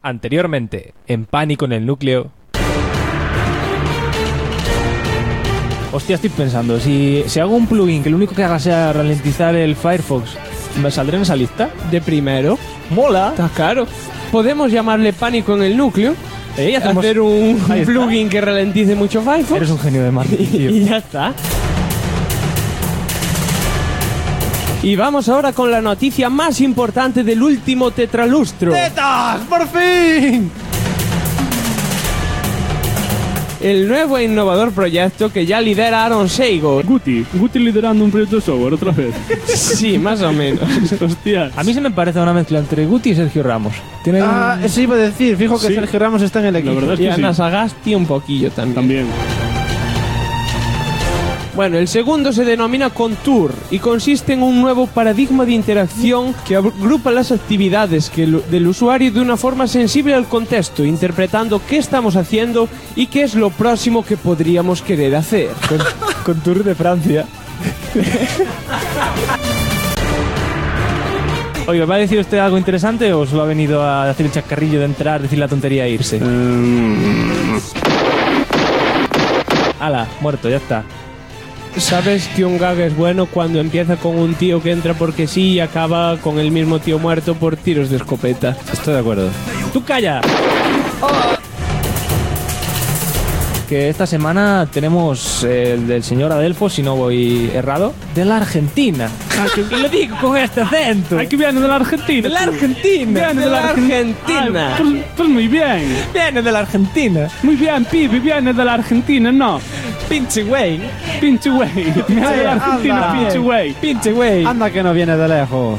Anteriormente, en Pánico en el Núcleo. Hostia, estoy pensando, si hago un plugin que lo único que haga sea ralentizar el Firefox, ¿me saldré en esa lista? De primero. ¡Mola! Está claro. Podemos llamarle Pánico en el Núcleo. Hacer un plugin que ralentice mucho Firefox. Eres un genio de marketing, tío. Y ya está. Y vamos ahora con la noticia más importante del último tetralustro. ¡Tetas! ¡Por fin! El nuevo e innovador proyecto que ya lidera Aaron Seigo. Guti liderando un proyecto de software otra vez. Sí, más o menos. Hostia. A mí se me parece una mezcla entre Guti y Sergio Ramos. Tiene eso iba a decir. Fijo que Sí. Sergio Ramos está en el equipo. La verdad es Y que Ana sí. Sagasti un poquillo también. También. Bueno, el segundo se denomina Contour y consiste en un nuevo paradigma de interacción que agrupa las actividades del usuario de una forma sensible al contexto, interpretando qué estamos haciendo y qué es lo próximo que podríamos querer hacer. Con Tour de Francia. Oiga, ¿va a decir usted algo interesante o solo ha venido a hacer el chascarrillo de entrar, decir la tontería e irse? Ala, muerto, ya está. ¿Sabes que un gag es bueno cuando empieza con un tío que entra porque sí y acaba con el mismo tío muerto por tiros de escopeta? Estoy de acuerdo. ¡Tú calla! Que esta semana tenemos el del señor Adelfo, si no voy errado, de la Argentina. Y lo digo con este acento. Ay, que viene de la Argentina. ¡De la tú. Argentina! Viene de la Argentina. Ay, pues muy bien. ¡Viene de la Argentina! Muy bien, pibe, viene de la Argentina, no. ¡Pinche güey! Pinche güey. Viene de la Argentina, anda. pinche güey. ¡Pinche güey! Anda que no viene de lejos.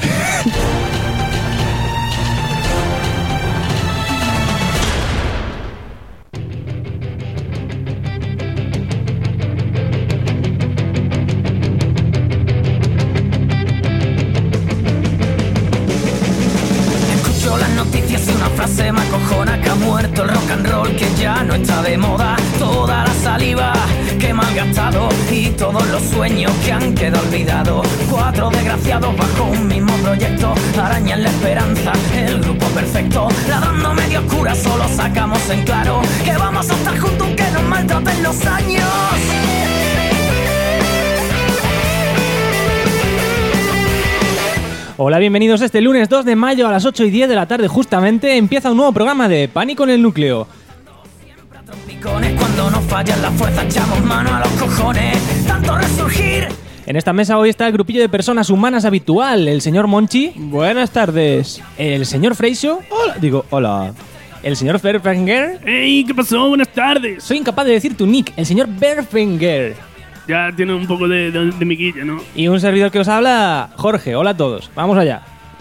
Escucho las noticias y una frase me acojona: que ha muerto el rock and roll, que ya no está de moda. Toda la saliva que he malgastado y todos los sueños que han quedado olvidados. 4 desgraciados bajo un mismo proyecto arañan la esperanza, el grupo perfecto. Ladrando medio oscura solo sacamos en claro que vamos a estar juntos aunque nos maltraten los años. Hola, bienvenidos este lunes 2 de mayo a las 8:10 de la tarde. Justamente empieza un nuevo programa de Pánico en el Núcleo. Trompicones, cuando nos fallan las fuerzas echamos mano a los cojones. Tanto resurgir. En esta mesa hoy está el grupillo de personas humanas habitual. El señor Monchi, Buenas tardes. el señor Freixo, Hola. el señor Berfinger. Ey, ¿qué pasó? Buenas tardes. Soy incapaz de decir tu nick, el señor Berfinger. Ya tiene un poco de miquilla, ¿no? Y un servidor que os habla, Jorge. Hola a todos. Vamos allá.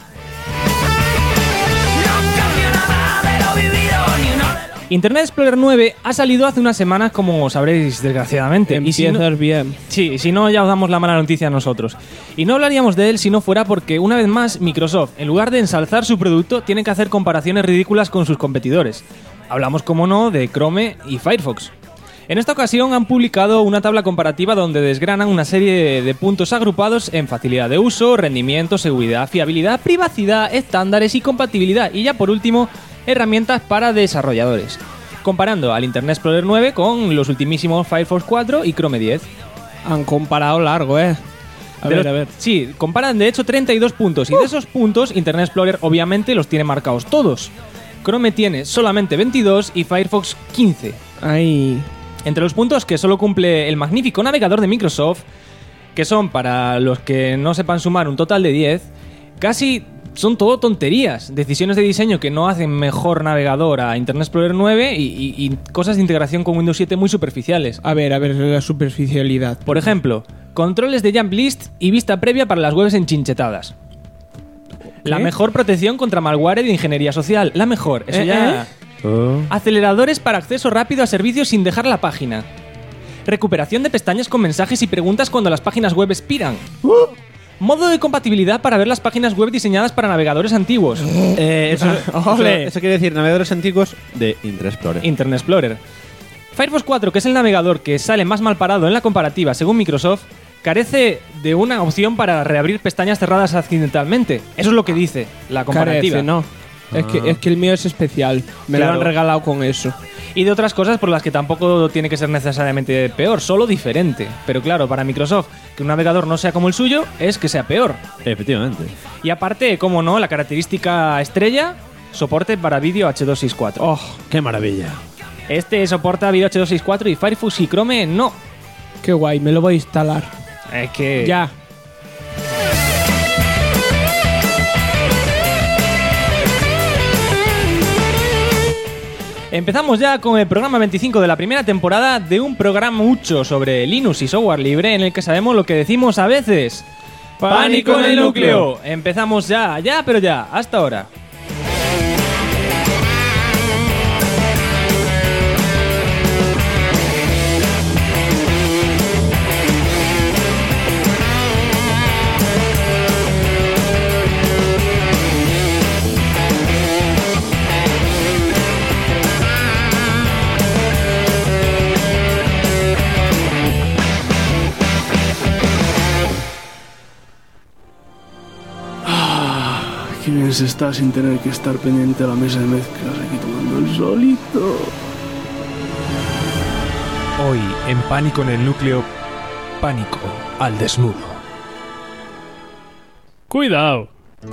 No cambio nada de lo vivido, ni uno de los... Internet Explorer 9 ha salido hace unas semanas, como sabréis, desgraciadamente. Y si Empiezas no, bien. sí, si no, ya os damos la mala noticia a nosotros. Y no hablaríamos de él si no fuera porque, una vez más, Microsoft, en lugar de ensalzar su producto, tiene que hacer comparaciones ridículas con sus competidores. Hablamos, como no, de Chrome y Firefox. En esta ocasión han publicado una tabla comparativa donde desgranan una serie de puntos agrupados en facilidad de uso, rendimiento, seguridad, fiabilidad, privacidad, estándares y compatibilidad. Y ya por último, herramientas para desarrolladores. Comparando al Internet Explorer 9 con los ultimísimos Firefox 4 y Chrome 10. Han comparado largo, A ver. Sí, comparan de hecho 32 puntos. Y de esos puntos, Internet Explorer obviamente los tiene marcados todos. Chrome tiene solamente 22 y Firefox 15. Ay. Entre los puntos que solo cumple el magnífico navegador de Microsoft, que son, para los que no sepan sumar, un total de 10, casi son todo tonterías. Decisiones de diseño que no hacen mejor navegador a Internet Explorer 9 y cosas de integración con Windows 7 muy superficiales. A ver, la superficialidad. Por ejemplo, controles de jump list y vista previa para las webs enchinchetadas. La mejor protección contra malware de ingeniería social. La mejor, eso ya... Aceleradores para acceso rápido a servicios sin dejar la página. Recuperación de pestañas con mensajes y preguntas cuando las páginas web expiran. Modo de compatibilidad para ver las páginas web diseñadas para navegadores antiguos. Eso quiere decir navegadores antiguos de Internet Explorer. Firefox 4, que es el navegador que sale más mal parado en la comparativa según Microsoft, carece de una opción para reabrir pestañas cerradas accidentalmente. Eso es lo que dice la comparativa. Carece, no. Es que el mío es especial. Me Claro. lo han regalado con eso. Y de otras cosas por las que tampoco tiene que ser necesariamente peor, solo diferente. Pero claro, para Microsoft, que un navegador no sea como el suyo, es que sea peor. Efectivamente. Y aparte, como no, la característica estrella, soporte para vídeo H264. Oh, ¡Qué maravilla! Este soporta vídeo H264 y Firefox y Chrome no. qué guay, me lo voy a instalar. Es que... Ya. Empezamos ya con el programa 25 de la primera temporada de un programa mucho sobre Linux y software libre en el que sabemos lo que decimos a veces. ¡Pánico en el núcleo! Empezamos ya, pero ya, hasta ahora. Qué bien se está sin tener que estar pendiente a la mesa de mezclas aquí tomando el solito. Hoy, en Pánico en el Núcleo, pánico al desnudo. Cuidado.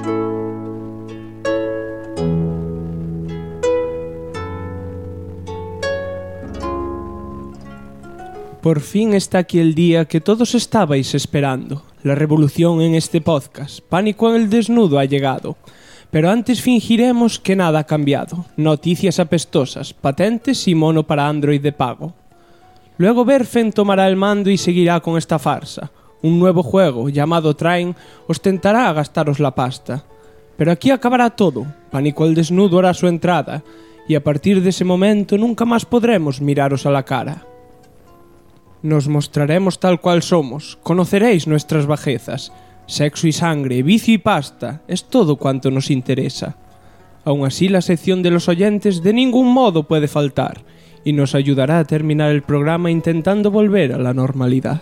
Por fin está aquí el día que todos estabais esperando. La revolución en este podcast. Pánico en el desnudo ha llegado. Pero antes fingiremos que nada ha cambiado. Noticias apestosas, patentes y mono para Android de pago. Luego Berfen tomará el mando y seguirá con esta farsa. Un nuevo juego, llamado Train, os tentará a gastaros la pasta. Pero aquí acabará todo. Pánico al desnudo hará su entrada. Y a partir de ese momento nunca más podremos miraros a la cara. Nos mostraremos tal cual somos, conoceréis nuestras bajezas. Sexo y sangre, vicio y pasta, es todo cuanto nos interesa. Aún así, la sección de los oyentes de ningún modo puede faltar, y nos ayudará a terminar el programa intentando volver a la normalidad.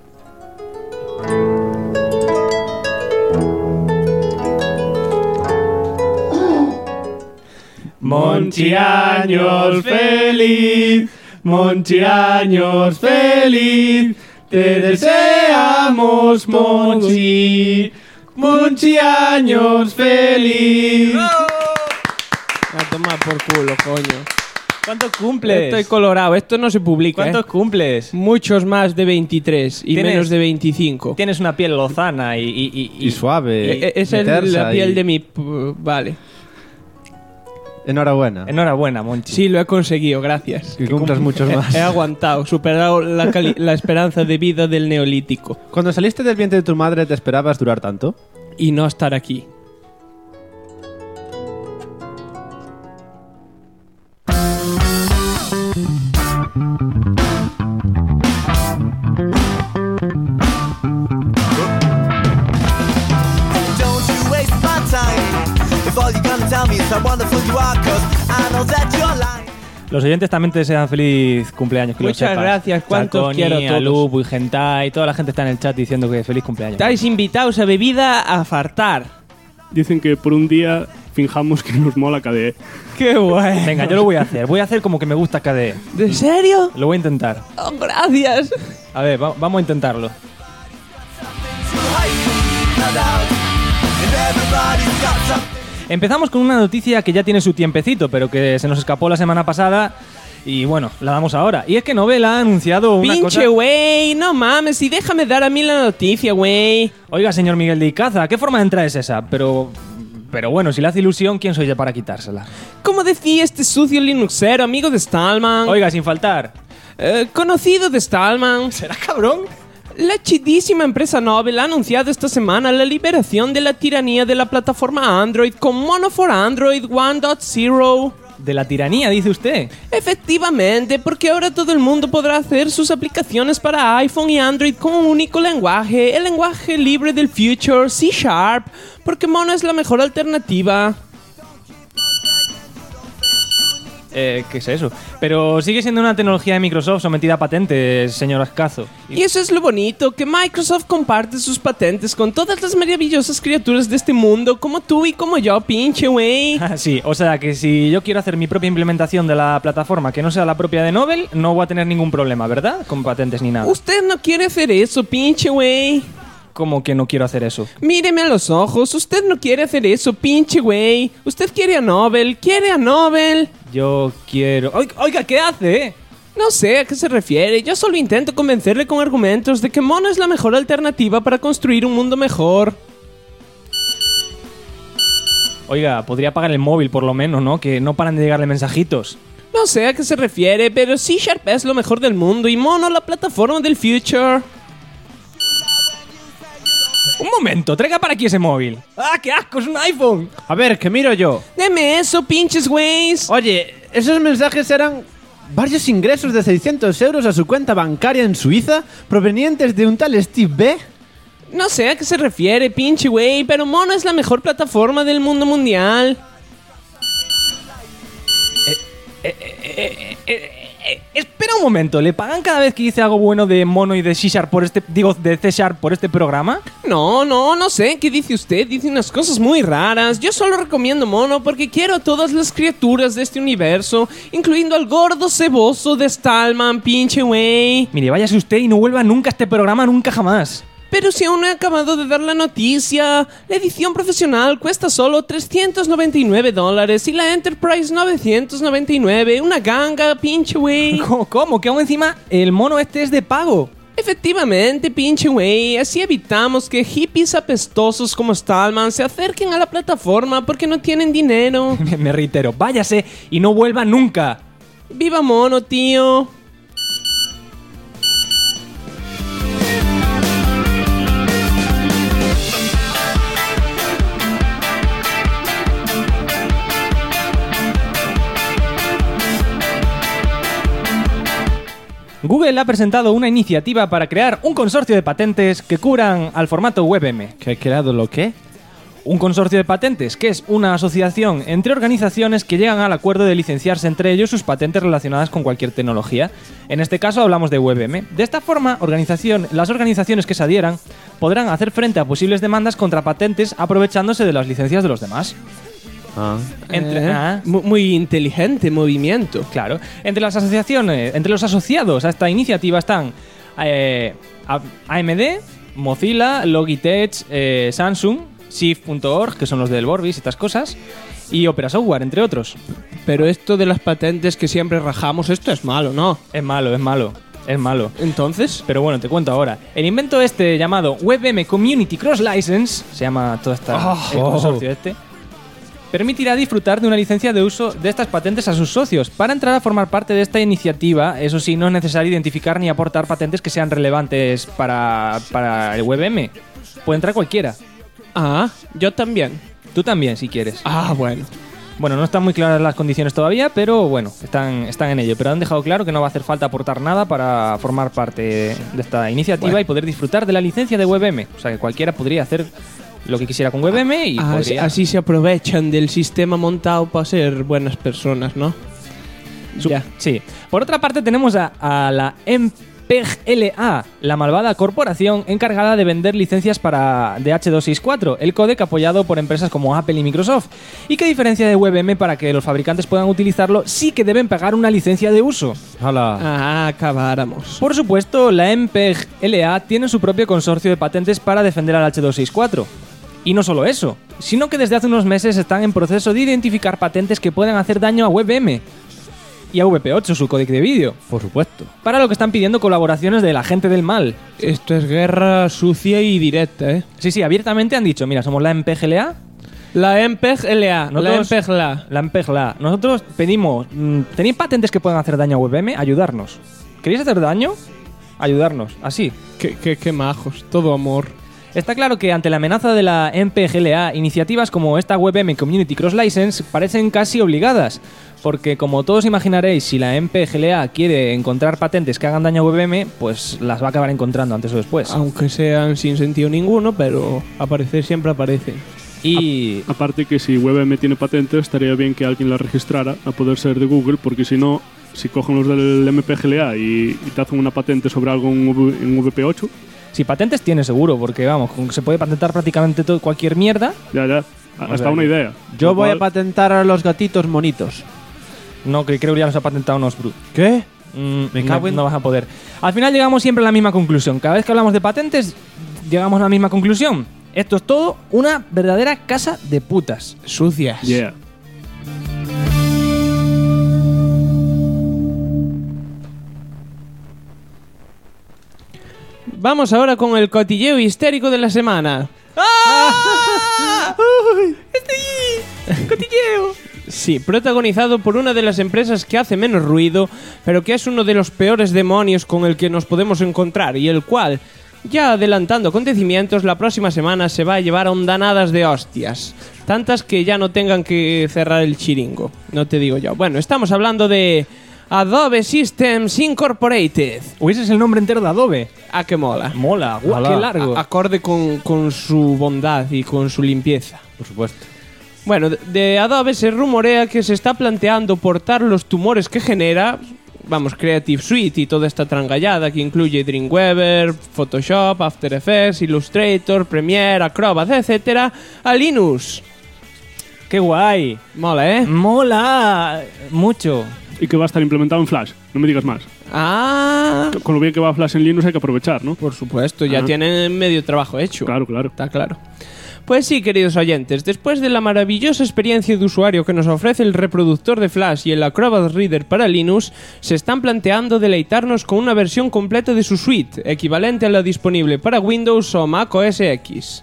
Monchi años feliz, Monchi años feliz, te deseamos Monchi, Monchi años feliz. A tomar por culo, coño. ¿Cuántos cumples? Estoy colorado, esto no se publica, ¿Cuántos cumples? Muchos más de 23 y ¿Tienes- menos de 25. Tienes una piel lozana Y suave. Esa es tersa la piel y- de mi... Vale. Enhorabuena. Enhorabuena, Monchi. Sí, lo he conseguido, gracias. Que cumplas muchos más. He aguantado, superado la esperanza de vida del neolítico. Cuando saliste del vientre de tu madre, ¿te esperabas durar tanto? Y no estar aquí. Don't you waste my time. If all you're gonna tell me is how wonderful you are, 'cause I know that you're lying. Los oyentes también te desean feliz cumpleaños. Que lo Muchas sepas. gracias, cuántos Chaconi, quiero a todos. Alubu y Gentai, toda la gente está en el chat diciendo que feliz cumpleaños. Estáis invitados a bebida a fartar. Dicen que por un día finjamos que nos mola KDE. ¡Qué bueno! Venga, yo lo voy a hacer. Voy a hacer como que me gusta KDE. ¿De serio? Lo voy a intentar. Oh, gracias. A ver, vamos a intentarlo. Too high, no doubt. And everybody's got something. Empezamos con una noticia que ya tiene su tiempecito, pero que se nos escapó la semana pasada. Y bueno, la damos ahora. Y es que Novell ha anunciado una Pinche cosa... güey, no mames, y déjame dar a mí la noticia, güey. Oiga, señor Miguel de Icaza, ¿qué forma de entrar es esa? Pero bueno, si le hace ilusión, ¿quién soy yo para quitársela? Como decía este sucio Linuxero, amigo de Stallman. Oiga, sin faltar. Conocido de Stallman. ¿Será cabrón? La chidísima empresa Novell ha anunciado esta semana la liberación de la tiranía de la plataforma Android con Mono for Android 1.0. De la tiranía, dice usted. Efectivamente, porque ahora todo el mundo podrá hacer sus aplicaciones para iPhone y Android con un único lenguaje, el lenguaje libre del future, C#, porque Mono es la mejor alternativa. ¿Qué es eso? Pero sigue siendo una tecnología de Microsoft sometida a patentes, señor Ascazo. Y eso es lo bonito, que Microsoft comparte sus patentes con todas las maravillosas criaturas de este mundo, como tú y como yo, pinche güey. Ah, sí, o sea que si yo quiero hacer mi propia implementación de la plataforma que no sea la propia de Nobel, no voy a tener ningún problema, ¿verdad? Con patentes ni nada. Usted no quiere hacer eso, pinche güey. ¿Cómo que no quiero hacer eso? Míreme a los ojos, usted no quiere hacer eso, pinche güey. Usted quiere a Nobel, quiere a Nobel. Yo quiero... Oiga, ¿qué hace? No sé a qué se refiere, yo solo intento convencerle con argumentos de que Mono es la mejor alternativa para construir un mundo mejor. Oiga, podría apagar el móvil por lo menos, ¿no? Que no paran de llegarle mensajitos. No sé a qué se refiere, pero C# es lo mejor del mundo y Mono la plataforma del future. Un momento, traiga para aquí ese móvil. ¡Ah, qué asco! ¡Es un iPhone! A ver, que miro yo. Deme eso, pinches güeyes. Oye, esos mensajes eran varios ingresos de 600 euros a su cuenta bancaria en Suiza provenientes de un tal Steve B. No sé a qué se refiere, pinche güey, pero Mono es la mejor plataforma del mundo mundial. Espera un momento, ¿le pagan cada vez que dice algo bueno de Mono y de C# por este... Digo, de C# por este programa? No sé, ¿qué dice usted? Dice unas cosas muy raras. Yo solo recomiendo Mono porque quiero a todas las criaturas de este universo, incluyendo al gordo ceboso de Stallman, pinche güey. Mire, váyase usted y no vuelva nunca a este programa, nunca jamás. Pero si aún no he acabado de dar la noticia, la edición profesional cuesta solo $399 y la Enterprise $999, una ganga, pinche güey. ¿Cómo? Que aún encima el mono este es de pago. Efectivamente, pinche güey, así evitamos que hippies apestosos como Stallman se acerquen a la plataforma porque no tienen dinero. Me reitero, váyase y no vuelva nunca. ¡Viva Mono, tío! Google ha presentado una iniciativa para crear un consorcio de patentes que cubran al formato WebM. ¿Que ha creado lo qué? Un consorcio de patentes, que es una asociación entre organizaciones que llegan al acuerdo de licenciarse entre ellos sus patentes relacionadas con cualquier tecnología. En este caso hablamos de WebM. De esta forma, las organizaciones que se adhieran podrán hacer frente a posibles demandas contra patentes aprovechándose de las licencias de los demás. Muy inteligente movimiento. Claro. Entre las asociaciones, entre los asociados a esta iniciativa están AMD, Mozilla, Logitech, Samsung, Shift.org, que son los del Vorbis y estas cosas, y Opera Software, entre otros. Pero esto de las patentes que siempre rajamos, esto es malo, ¿no? Es malo. ¿Entonces? Pero bueno, te cuento ahora. El invento este llamado WebM Community Cross License, se llama todo el consorcio este, permitirá disfrutar de una licencia de uso de estas patentes a sus socios. Para entrar a formar parte de esta iniciativa, eso sí, no es necesario identificar ni aportar patentes que sean relevantes para el WebM. Puede entrar cualquiera. Ah, yo también. Tú también, si quieres. Ah, bueno. Bueno, no están muy claras las condiciones todavía, pero bueno, están en ello. Pero han dejado claro que no va a hacer falta aportar nada para formar parte de esta iniciativa y poder disfrutar de la licencia de WebM. O sea, que cualquiera podría hacer lo que quisiera con WebM y podría... Así se aprovechan del sistema montado para ser buenas personas, ¿no? Ya. Sí. Por otra parte tenemos a la MPEG-LA, la malvada corporación encargada de vender licencias de H264, el códec apoyado por empresas como Apple y Microsoft, y que a diferencia de WebM, para que los fabricantes puedan utilizarlo, sí que deben pagar una licencia de uso. Acabáramos. Por supuesto, la MPEG-LA tiene su propio consorcio de patentes para defender al H264. Y no solo eso, sino que desde hace unos meses están en proceso de identificar patentes que pueden hacer daño a WebM y a VP8, su códec de vídeo. Por supuesto. Para lo que están pidiendo colaboraciones de la gente del mal. Esto es guerra sucia y directa, ¿eh? Sí, abiertamente han dicho, mira, somos la MPEG-LA. La MPEG-LA. La MPEG-LA. Nosotros pedimos, ¿tenéis patentes que pueden hacer daño a WebM? Ayudarnos. ¿Queréis hacer daño? Ayudarnos, así. Qué majos, todo amor. Está claro que ante la amenaza de la MPEG-LA, iniciativas como esta WebM Community Cross License parecen casi obligadas, porque como todos imaginaréis, si la MPEG-LA quiere encontrar patentes que hagan daño a WebM, pues las va a acabar encontrando antes o después. Aunque sean sin sentido ninguno, pero aparecer siempre aparecen. Y Aparte que si WebM tiene patente, estaría bien que alguien la registrara a poder ser de Google, porque si no, si cogen los del MPGLA y te hacen una patente sobre algo en VP8, si patentes tiene seguro, porque vamos, se puede patentar prácticamente todo, cualquier mierda. ya, hasta una idea. Yo Lo voy a cual- patentar a los gatitos monitos. No, que creo que ya los ha patentado unos brut. ¿Qué? Me cago en... No vas a poder. Al final llegamos siempre a la misma conclusión. Cada vez que hablamos de patentes, llegamos a la misma conclusión. Esto es todo una verdadera casa de putas. Sucias. Yeah. Vamos ahora con el cotilleo histérico de la semana. ¡Cotilleo! Sí, protagonizado por una de las empresas que hace menos ruido, pero que es uno de los peores demonios con el que nos podemos encontrar y el cual, ya adelantando acontecimientos, la próxima semana se va a llevar a ondanadas de hostias. Tantas que ya no tengan que cerrar el chiringo, no te digo yo. Bueno, estamos hablando de Adobe Systems Incorporated. ¿O ese es el nombre entero de Adobe? Ah, que mola. Mola, guau, qué largo. Acorde con su bondad y con su limpieza. Por supuesto. Bueno, de Adobe se rumorea que se está planteando portar los tumores que genera, vamos, Creative Suite y toda esta trangallada que incluye Dreamweaver, Photoshop, After Effects, Illustrator, Premiere, Acrobat, etcétera, a Linux. ¡Qué guay! Mola, ¿eh? ¡Mola! Mucho. Y que va a estar implementado en Flash, no me digas más. Ah, Con lo bien que va Flash en Linux hay que aprovechar, ¿no? por supuesto, ya Ah. tienen medio trabajo hecho. Claro. Está claro. Pues sí, queridos oyentes, después de la maravillosa experiencia de usuario que nos ofrece el reproductor de Flash y el Acrobat Reader para Linux, se están planteando deleitarnos con una versión completa de su suite, equivalente a la disponible para Windows o Mac OS X.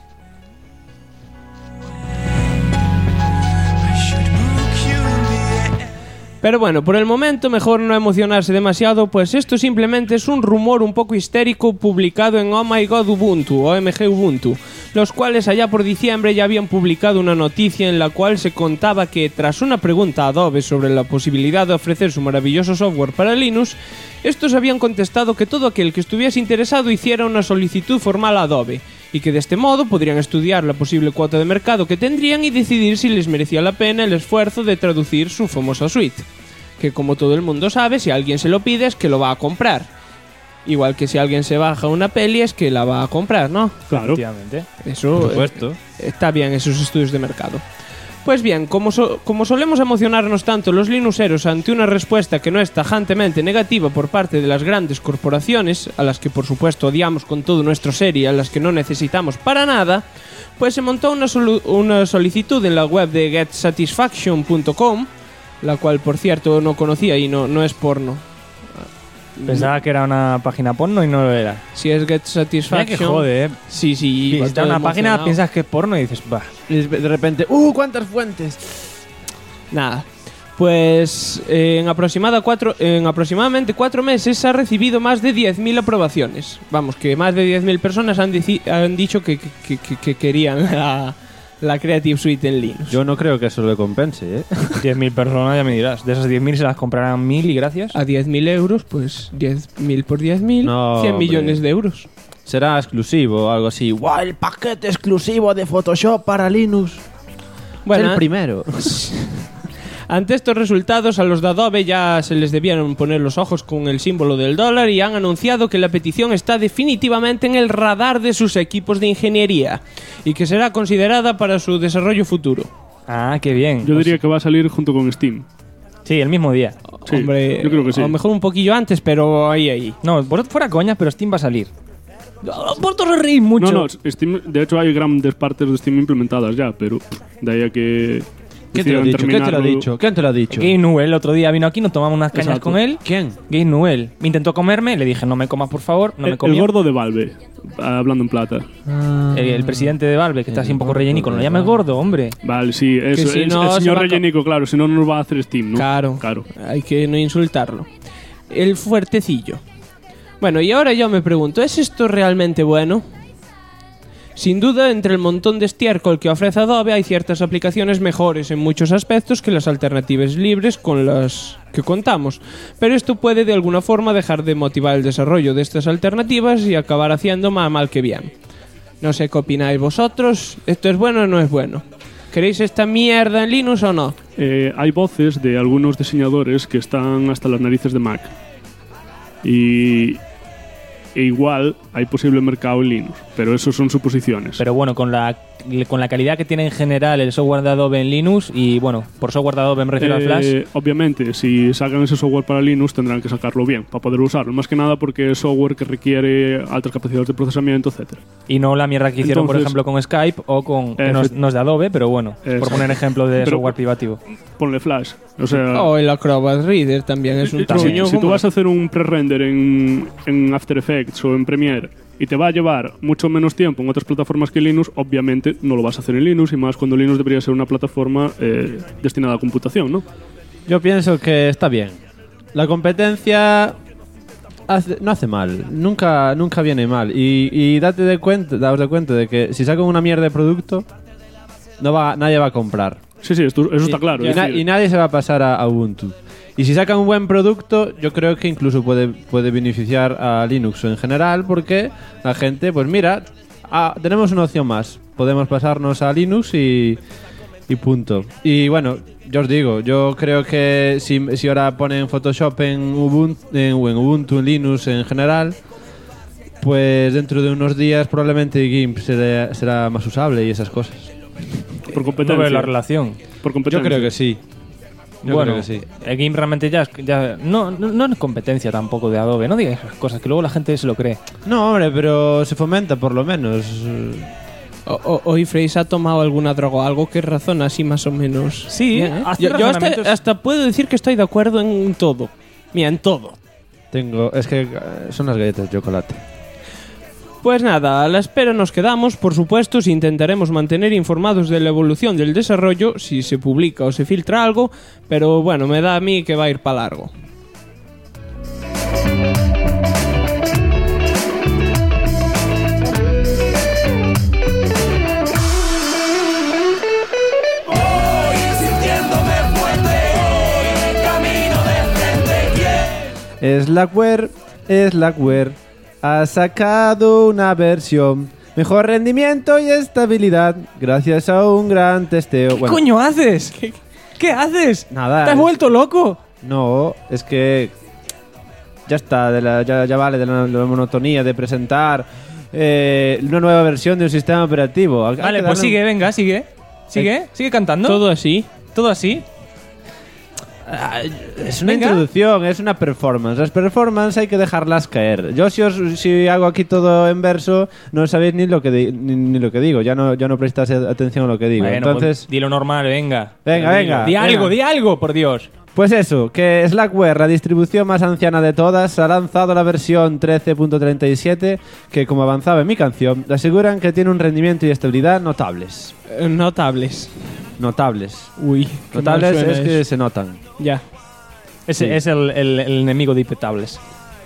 Pero bueno, por el momento mejor no emocionarse demasiado, pues esto simplemente es un rumor un poco histérico publicado en Oh My God Ubuntu, OMG Ubuntu, los cuales allá por diciembre ya habían publicado una noticia en la cual se contaba que tras una pregunta a Adobe sobre la posibilidad de ofrecer su maravilloso software para Linux, estos habían contestado que todo aquel que estuviese interesado hiciera una solicitud formal a Adobe, y que de este modo podrían estudiar la posible cuota de mercado que tendrían y decidir si les merecía la pena el esfuerzo de traducir su famosa suite. Que como todo el mundo sabe, si alguien se lo pide es que lo va a comprar. Igual que si alguien se baja una peli es que la va a comprar, ¿no? Claro. Efectivamente. Eso Por supuesto. está bien, esos estudios de mercado. Pues bien, como solemos emocionarnos tanto los linuxeros ante una respuesta que no es tajantemente negativa por parte de las grandes corporaciones, a las que por supuesto odiamos con todo nuestro ser y a las que no necesitamos para nada, pues se montó una solicitud en la web de getsatisfaction.com, la cual por cierto no conocía y no es porno. Pensaba que era una página porno y no lo era. Si es Get Mira Satisfaction. que jode, ¿eh? Sí. Visitar una página, piensas que es porno y dices, bah. Y de repente, ¡cuántas fuentes! Nada. Pues en aproximadamente 4 meses ha recibido más de 10.000 aprobaciones. Vamos, que más de 10.000 personas han dicho que querían la Creative Suite en Linux. Yo no creo que eso le compense, ¿eh? 10.000 personas, ya me dirás. De esas 10.000 se las comprarán 1.000 y gracias. A 10.000 euros, pues 10.000 por 10.000, No, 100 hombre. millones de euros. Será exclusivo o algo así. ¡Guau! El paquete exclusivo de Photoshop para Linux. Bueno, es el primero. ante estos resultados, a los de Adobe ya se les debieron poner los ojos con el símbolo del dólar y han anunciado que la petición está definitivamente en el radar de sus equipos de ingeniería y que será considerada para su desarrollo futuro. Ah, qué bien. Yo diría que va a salir junto con Steam. Sí, el mismo día. Sí, Hombre, yo creo que sí. a lo mejor un poquillo antes, pero ahí. No, fuera coña, pero Steam va a salir. Vosotros os reís mucho. No, Steam, de hecho hay grandes partes de Steam implementadas ya, pero de ahí a que ¿Quién te lo ha decidan dicho? ¿Quién te lo ha terminarlo- dicho? ¿Quién te lo ha dicho? Gay Newell el otro día vino aquí, nos tomamos unas cañas Exacto. con él. ¿Quién? Gay Newell. Me intentó comerme, le dije, no me comas por favor, no me El comió. gordo de Valve, hablando en plata. El presidente de Valve, que está así un poco rellenico. No lo llames gordo, hombre. Vale, sí, eso, si el no, se señor va a Rellenico, claro, si no, no nos va a hacer Steam, ¿no? Claro, hay que no insultarlo. El fuertecillo. Bueno, y ahora yo me pregunto, ¿es esto realmente bueno? Sin duda, entre el montón de estiércol que ofrece Adobe hay ciertas aplicaciones mejores en muchos aspectos que las alternativas libres con las que contamos, pero esto puede de alguna forma dejar de motivar el desarrollo de estas alternativas y acabar haciendo más mal que bien. No sé qué opináis vosotros. ¿Esto es bueno o no es bueno? ¿Queréis esta mierda en Linux o no? Hay voces de algunos diseñadores que están hasta las narices de Mac. E igual hay posible mercado en Linux, pero eso son suposiciones. Pero bueno, con la calidad que tiene en general el software de Adobe en Linux, y bueno, por software de Adobe me refiero a Flash. Obviamente, si sacan ese software para Linux tendrán que sacarlo bien para poder usarlo, más que nada porque es software que requiere altas capacidades de procesamiento, etcétera. Y no la mierda que hicieron, por Entonces, ejemplo, con Skype o con... que no es de Adobe, pero bueno, por poner ejemplo de Pero software privativo. Ponle Flash. O sea, O el Acrobat Reader también es un truño. si tú vas a hacer un pre-render en After Effects o en Premiere y te va a llevar mucho menos tiempo en otras plataformas que Linux, obviamente no lo vas a hacer en Linux, y más cuando Linux debería ser una plataforma destinada a computación, ¿no? Yo pienso que está bien. La competencia no hace mal, nunca viene mal. Y daos de cuenta de que si sacan una mierda de producto, nadie va a comprar. Sí, eso está claro. Y nadie se va a pasar a Ubuntu. Y si sacan un buen producto, yo creo que incluso puede beneficiar a Linux en general, porque la gente, pues mira, tenemos una opción más. Podemos pasarnos a Linux y punto. Y bueno, yo os digo, yo creo que si ahora ponen Photoshop en Ubuntu, en Linux en general, pues dentro de unos días probablemente GIMP será más usable y esas cosas. Por competencia. No veo la relación. Por competencia. Yo creo que sí. Bueno, creo que sí. el GIMP realmente ya no es competencia tampoco de Adobe. No digas esas cosas, que luego la gente se lo cree. No, hombre, pero se fomenta por lo menos. Hoy Freys ha tomado alguna droga, algo que razona así más o menos. Sí, bien, ¿eh? hace Yo razonamientos. hasta puedo decir que estoy de acuerdo en todo. Mira, en todo. Es que son las galletas de chocolate. Pues nada, a la espera nos quedamos, por supuesto, si intentaremos mantener informados de la evolución del desarrollo, si se publica o se filtra algo, pero bueno, me da a mí que va a ir para largo. Slackware ha sacado una versión mejor rendimiento y estabilidad gracias a un gran testeo. ¿Qué coño haces? ¿Qué haces? Nada. ¿Te has vuelto loco? No, es que ya está, ya vale de la monotonía de presentar una nueva versión de un sistema operativo. Vale, pues sigue, venga, sigue. Sigue cantando. Todo así. Todo así. Es una Venga. introducción, es una performance. Las performances hay que dejarlas caer. Yo si hago aquí todo en verso, no sabéis ni lo que digo. Ya no prestáis atención a lo que digo. Bueno, Entonces, pues, dilo normal, venga. Venga. Di algo, por Dios. pues eso, que Slackware, la distribución más anciana de todas, ha lanzado la versión 13.37, que como avanzaba en mi canción, aseguran que tiene un rendimiento y estabilidad notables. Notables. Uy. qué mal Notables suena es que eso. se notan. Ya. Ese es el enemigo de Impetables.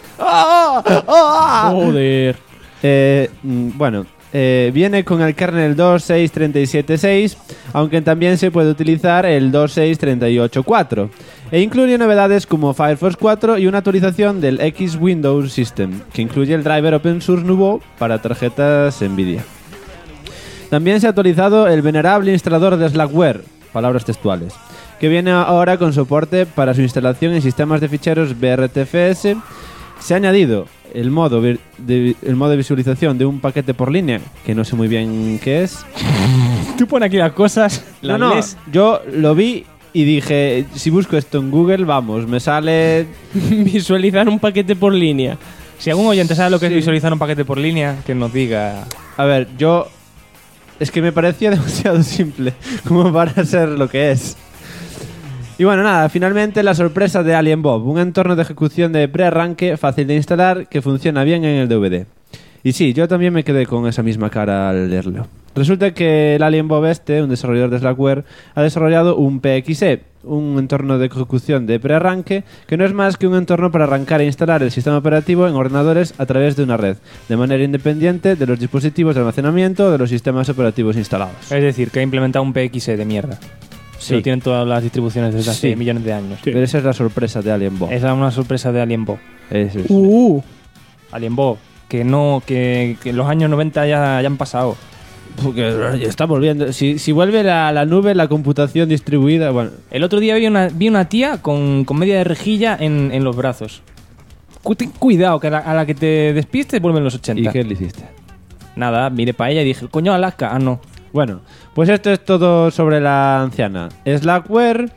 Joder. Bueno, viene con el kernel 2.6.37.6, aunque también se puede utilizar el 2.6.38.4, e incluye novedades como Firefox 4 y una actualización del X Windows System, que incluye el driver open source nuevo para tarjetas Nvidia. También se ha actualizado el venerable instalador de Slackware, palabras textuales, que viene ahora con soporte para su instalación en sistemas de ficheros BRTFS. Se ha añadido el modo de visualización de un paquete por línea, que no sé muy bien qué es. Tú pones aquí las cosas. No, yo lo vi y dije, si busco esto en Google, vamos, me sale... Visualizar un paquete por línea. Si algún oyente sabe lo que es visualizar un paquete por línea, que nos diga. A ver, es que me parecía demasiado simple como para ser lo que es. Y bueno, nada, finalmente la sorpresa de Alien Bob, un entorno de ejecución de prearranque fácil de instalar que funciona bien en el DVD. Y sí, yo también me quedé con esa misma cara al leerlo. Resulta que el Alien Bob un desarrollador de Slackware, ha desarrollado un PXE, un entorno de ejecución de prearranque, que no es más que un entorno para arrancar e instalar el sistema operativo en ordenadores a través de una red, de manera independiente de los dispositivos de almacenamiento de los sistemas operativos instalados. Es decir, que ha implementado un PXE de mierda. Sí. Lo tienen todas las distribuciones desde hace Sí. millones de años. Sí. Pero esa es la sorpresa de Alien Bob. Esa es una sorpresa de Alien Bob. Eso es. Alien Bob. que los años 90 ya han pasado. Porque está volviendo. Si vuelve la nube, la computación distribuida, bueno. El otro día vi una tía con media de rejilla en los brazos. Ten cuidado, que a la que te despistes vuelven los 80. ¿Y qué le hiciste? Nada, miré para ella y dije, coño, Alaska. Ah, no. Bueno, pues esto es todo sobre la anciana. Slackware.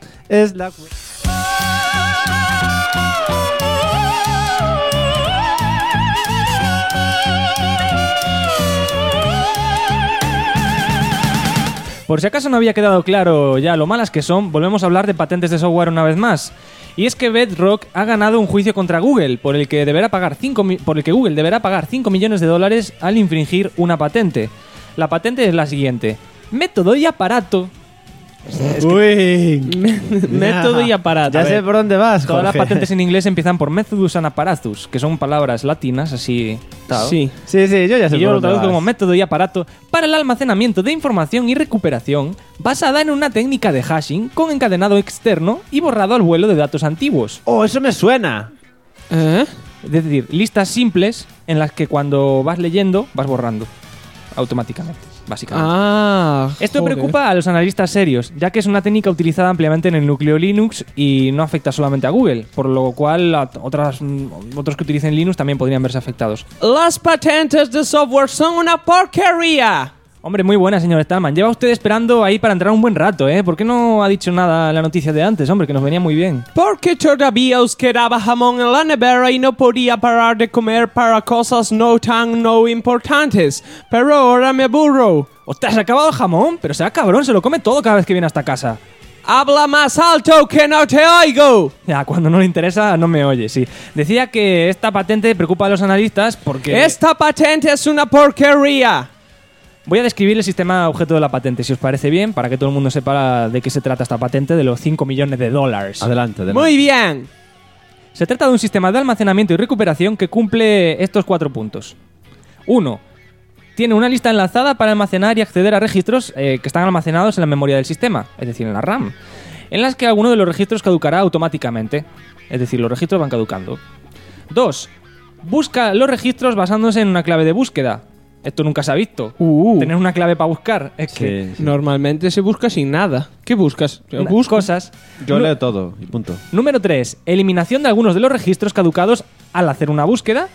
Por si acaso no había quedado claro ya lo malas que son, volvemos a hablar de patentes de software una vez más. Y es que Bedrock ha ganado un juicio contra Google, por el que Google deberá pagar 5 millones de dólares al infringir una patente. La patente es la siguiente: método y aparato. Método y aparato. Ya sé por dónde vas, Todas las Jorge. patentes en inglés empiezan por methodus and apparatus, que son palabras latinas, así. Tal. Sí. Sí, yo ya sé Y yo por lo dónde traduzco vas. como método y aparato para el almacenamiento de información y recuperación basada en una técnica de hashing con encadenado externo y borrado al vuelo de datos antiguos. ¡Oh, eso me suena! ¿Eh? Es decir, listas simples en las que cuando vas leyendo vas borrando automáticamente, básicamente. Esto joder. preocupa a los analistas serios, ya que es una técnica utilizada ampliamente en el núcleo Linux y no afecta solamente a Google, por lo cual otros que utilicen Linux también podrían verse afectados. Las patentes de software son una porquería. Hombre, muy buena, señor Stallman. Lleva usted esperando ahí para entrar un buen rato, ¿eh? ¿Por qué no ha dicho nada la noticia de antes, hombre? Que nos venía muy bien. Porque todavía os quedaba jamón en la nevera y no podía parar de comer para cosas no importantes. Pero ahora me aburro. ¡Ostras, se ha acabado el jamón! Pero sea cabrón, se lo come todo cada vez que viene a esta casa. Habla más alto que no te oigo. Ya, cuando no le interesa, no me oye, sí. Decía que esta patente preocupa a los analistas porque... Esta patente es una porquería. Voy a describir el sistema objeto de la patente, si os parece bien, para que todo el mundo sepa de qué se trata esta patente de los 5 millones de dólares. Adelante. Muy bien. Se trata de un sistema de almacenamiento y recuperación que cumple estos 4 puntos. 1. Tiene una lista enlazada para almacenar y acceder a registros que están almacenados en la memoria del sistema, es decir, en la RAM, en las que alguno de los registros caducará automáticamente, es decir, los registros van caducando. 2. Busca los registros basándose en una clave de búsqueda. Esto nunca se ha visto. Tener una clave para buscar. Es que... Sí. Normalmente se busca sin nada. ¿Qué buscas? Busco cosas. Yo leo todo y punto. Número 3. Eliminación de algunos de los registros caducados al hacer una búsqueda.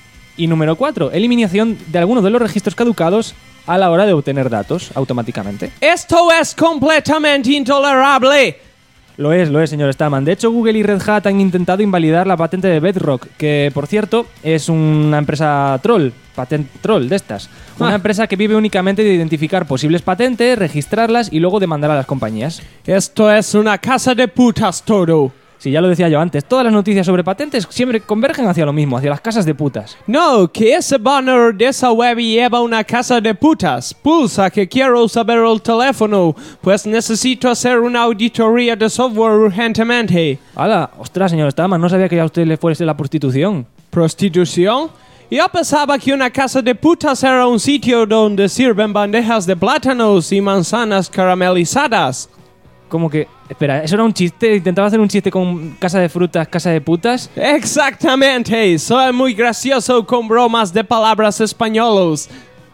Y número 4. Eliminación de algunos de los registros caducados a la hora de obtener datos automáticamente. Esto es completamente intolerable. Lo es, señor Stallman. De hecho, Google y Red Hat han intentado invalidar la patente de Bedrock, que, por cierto, es una empresa troll, patent troll de estas. Una empresa que vive únicamente de identificar posibles patentes, registrarlas y luego demandar a las compañías. Esto es una casa de putas todo. Sí, ya lo decía yo antes, todas las noticias sobre patentes siempre convergen hacia lo mismo, hacia las casas de putas. No, que ese banner de esa web lleva una casa de putas. Pulsa que quiero saber el teléfono, pues necesito hacer una auditoría de software urgentemente. ¡Hala! ¡Ostras, señor Stallman! No sabía que a usted le fuese la prostitución. ¿Prostitución? Yo pensaba que una casa de putas era un sitio donde sirven bandejas de plátanos y manzanas caramelizadas. Como que... Espera, ¿eso era un chiste? ¿Intentaba hacer un chiste con casa de frutas, casa de putas? Exactamente, soy muy gracioso con bromas de palabras españolos.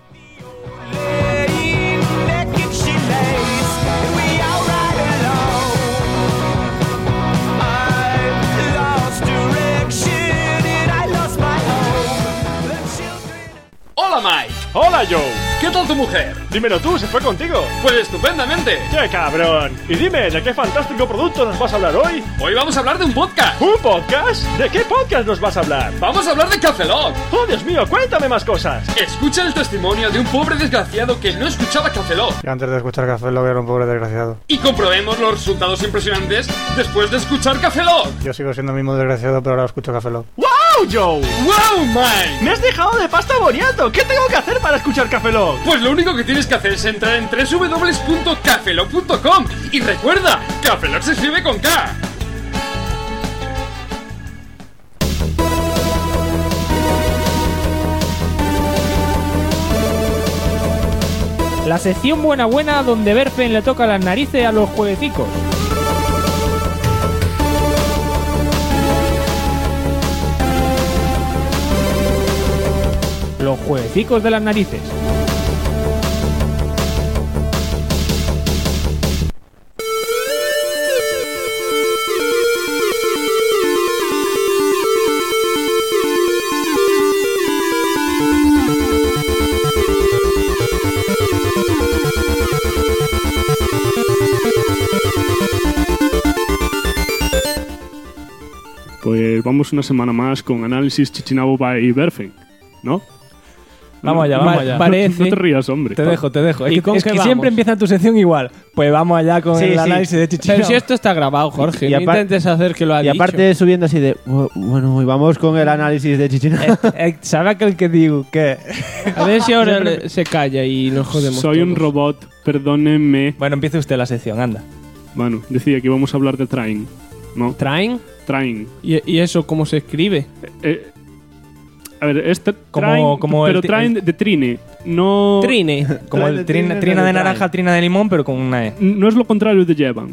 Hola Mike. Hola Joe. ¿Qué tal tu mujer? Dímelo tú, ¿se fue contigo? Pues estupendamente. ¡Qué cabrón! Y dime, ¿de qué fantástico producto nos vas a hablar hoy? Hoy vamos a hablar de un podcast. ¿Un podcast? ¿De qué podcast nos vas a hablar? Vamos a hablar de Café Lock. ¡Oh, Dios mío! ¡Cuéntame más cosas! Escucha el testimonio de un pobre desgraciado que no escuchaba Café Lock. Y antes de escuchar Café Lock era un pobre desgraciado. Y comprobemos los resultados impresionantes después de escuchar Café Lock. Yo sigo siendo el mismo desgraciado, pero ahora escucho Café Lock. ¡Wow, Joe! ¡Wow, Mike! ¡Me has dejado de pasta boniato! ¿Qué tengo que hacer para escuchar Café Lock? Pues lo único que tienes que hacer es entrar en www.cafelock.com y recuerda, Café Lock se escribe con K. La sección buena donde Berfen le toca las narices a los jueguecicos. los jueguecicos de las narices. Pues vamos una semana más con análisis Chichinabo by Berfen, ¿no? Vamos allá, vamos allá. Parece. No te rías, hombre. Te dejo. ¿Y Es con que qué vamos? siempre empieza tu sección igual. Pues vamos allá con el análisis de Chichinabo. Pero si esto está grabado, Jorge, Y no apar- intentes hacer que lo ha Y dicho. aparte subiendo así de... Bueno, y vamos con el análisis de Chichinabo. ¿Sabe aquel que digo que...? A ver si ahora se calla y nos jodemos Soy un todos. robot, perdóneme. Bueno, empiece usted la sección, anda. Bueno, decía que íbamos a hablar de Train, ¿no? ¿Train? Train. ¿Y eso cómo se escribe? A ver, este Como- Train, como pero el- Train de Trine, no... Trine. Como el trina de naranja, trina de limón, pero con una E. No es lo contrario de Jevan.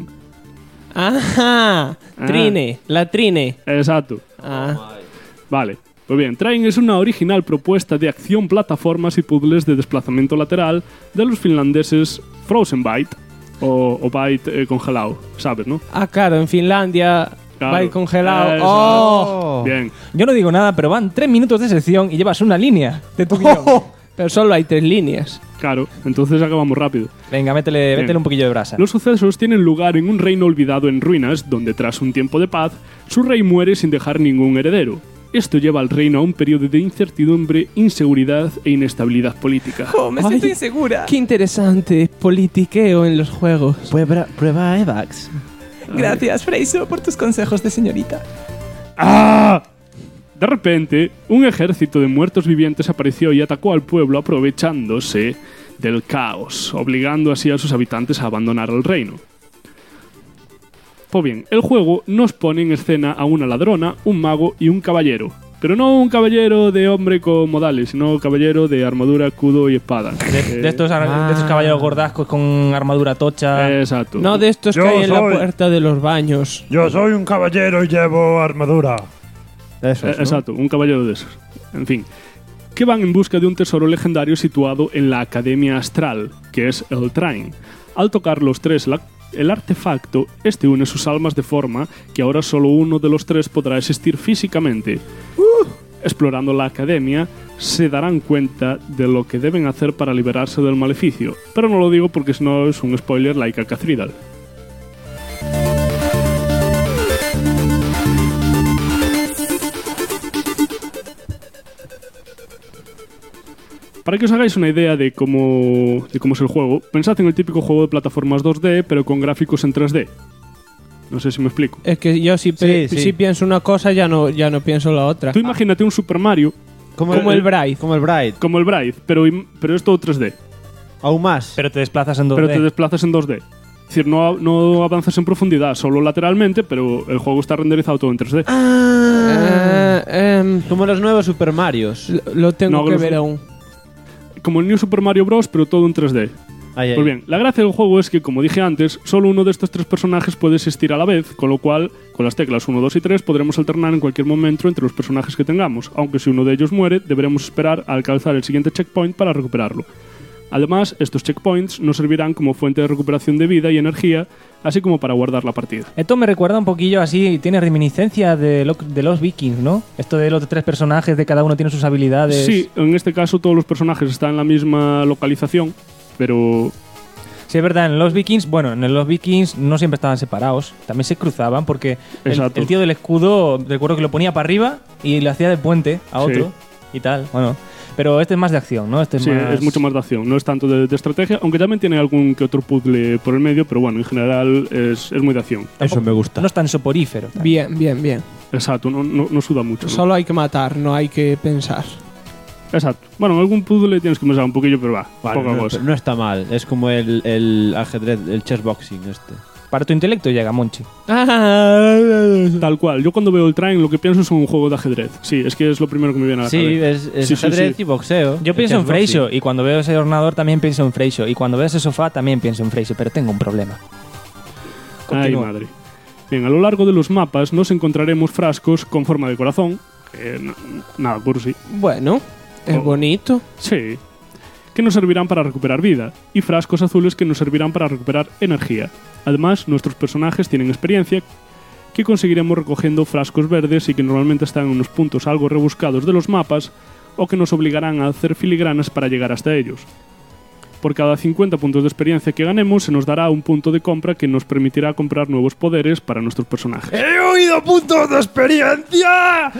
Ajá. Trine. La Trine. Exacto. Ah. Vale. Pues bien, Train es una original propuesta de acción, plataformas y puzzles de desplazamiento lateral de los finlandeses Frozen Byte o Byte congelado, ¿sabes, no? Ah, claro, en Finlandia Claro. va congelado. Eso. ¡Oh! Bien. Yo no digo nada, pero van 3 minutos de sección y llevas una línea de tu guión. Pero solo hay 3 líneas. Claro, entonces acabamos rápido. Venga, métele Bien. un poquillo de brasa. Los sucesos tienen lugar en un reino olvidado en ruinas, donde tras un tiempo de paz, su rey muere sin dejar ningún heredero. Esto lleva al reino a un periodo de incertidumbre, inseguridad e inestabilidad política. Me siento insegura. Qué interesante politiqueo en los juegos. Prueba Evax. Gracias, Freiso, por tus consejos de señorita. ¡Ah! De repente, un ejército de muertos vivientes apareció y atacó al pueblo aprovechándose del caos, obligando así a sus habitantes a abandonar el reino. Pues bien, el juego nos pone en escena a una ladrona, un mago y un caballero. Pero no un caballero de hombre con modales, sino un caballero de armadura, escudo y espada. De estos caballeros gordascos con armadura tocha. Exacto. No de estos Yo que hay en la soy- puerta de los baños. Yo soy un caballero y llevo armadura. Eso es, ¿no? Exacto, un caballero de esos. En fin, que van en busca de un tesoro legendario situado en la Academia Astral, que es el Train. Al tocar los tres el artefacto, este une sus almas de forma que ahora solo uno de los tres podrá existir físicamente. Explorando la academia, se darán cuenta de lo que deben hacer para liberarse del maleficio, pero no lo digo porque si no es un spoiler like a Cathedral. Para que os hagáis una idea de cómo es el juego, pensad en el típico juego de plataformas 2D, pero con gráficos en 3D. No sé si me explico. Es que yo si pienso una cosa ya no pienso la otra. Tú imagínate un Super Mario Como el Braid. Como el Braid. como el Braid, pero es todo 3D. Aún más. Pero te desplazas en 2D. Pero te desplazas en 2D. Es decir, no avanzas en profundidad, solo lateralmente, pero el juego está renderizado todo en 3D. Como los nuevos Super Marios. Lo tengo No, que los- ver aún. Como el New Super Mario Bros., pero todo en 3D. Ahí, ahí. Pues bien, la gracia del juego es que, como dije antes, solo uno de estos tres personajes puede existir a la vez, con lo cual, con las teclas 1, 2 y 3 podremos alternar en cualquier momento entre los personajes que tengamos, aunque si uno de ellos muere, deberemos esperar a alcanzar el siguiente checkpoint para recuperarlo. Además, estos checkpoints nos servirán como fuente de recuperación de vida y energía, así como para guardar la partida. Esto me recuerda un poquillo así, tiene reminiscencia de los Vikings, ¿no? Esto de los tres personajes, de cada uno tiene sus habilidades. Sí, en este caso todos los personajes están en la misma localización, pero Sí, es verdad, en los Vikings, bueno, en los Vikings no siempre estaban separados, también se cruzaban porque Exacto. el tío del escudo, recuerdo que lo ponía para arriba y le hacía de puente a otro Sí. y tal, bueno. Pero este es más de acción, ¿no? Este es sí, más... es mucho más de acción, no es tanto de estrategia, aunque también tiene algún que otro puzzle por el medio, pero bueno, en general es muy de acción. Eso me gusta. No es tan soporífero. Bien, bien, bien. Exacto, no suda mucho. ¿no? Solo hay que matar, no hay que pensar. Exacto. Bueno, en algún puzzle tienes que pensar un poquillo, pero va, Vale, poca no, cosa. no está mal. Es como el ajedrez, el chessboxing este. Para tu intelecto llega, Monchi. Tal cual. Yo cuando veo el Train lo que pienso es un juego de ajedrez. Sí, es que es lo primero que me viene a la Sí, cabeza. es Sí, sí, ajedrez sí. y boxeo. Yo El pienso en chessboxing. Freixo y cuando veo ese ordenador también pienso en Freixo y cuando veo ese sofá también pienso en Freixo, pero tengo un problema. Ay, Continúa. madre. Bien, a lo largo de los mapas nos encontraremos frascos con forma de corazón. Nada, por sí. Bueno, Es bonito. Sí. Que nos servirán para recuperar vida. Y frascos azules que nos servirán para recuperar energía. Además, nuestros personajes tienen experiencia que conseguiremos recogiendo frascos verdes y que normalmente están en unos puntos algo rebuscados de los mapas o que nos obligarán a hacer filigranas para llegar hasta ellos. Por cada 50 puntos de experiencia que ganemos, se nos dará un punto de compra que nos permitirá comprar nuevos poderes para nuestros personajes. ¡He oído puntos de experiencia!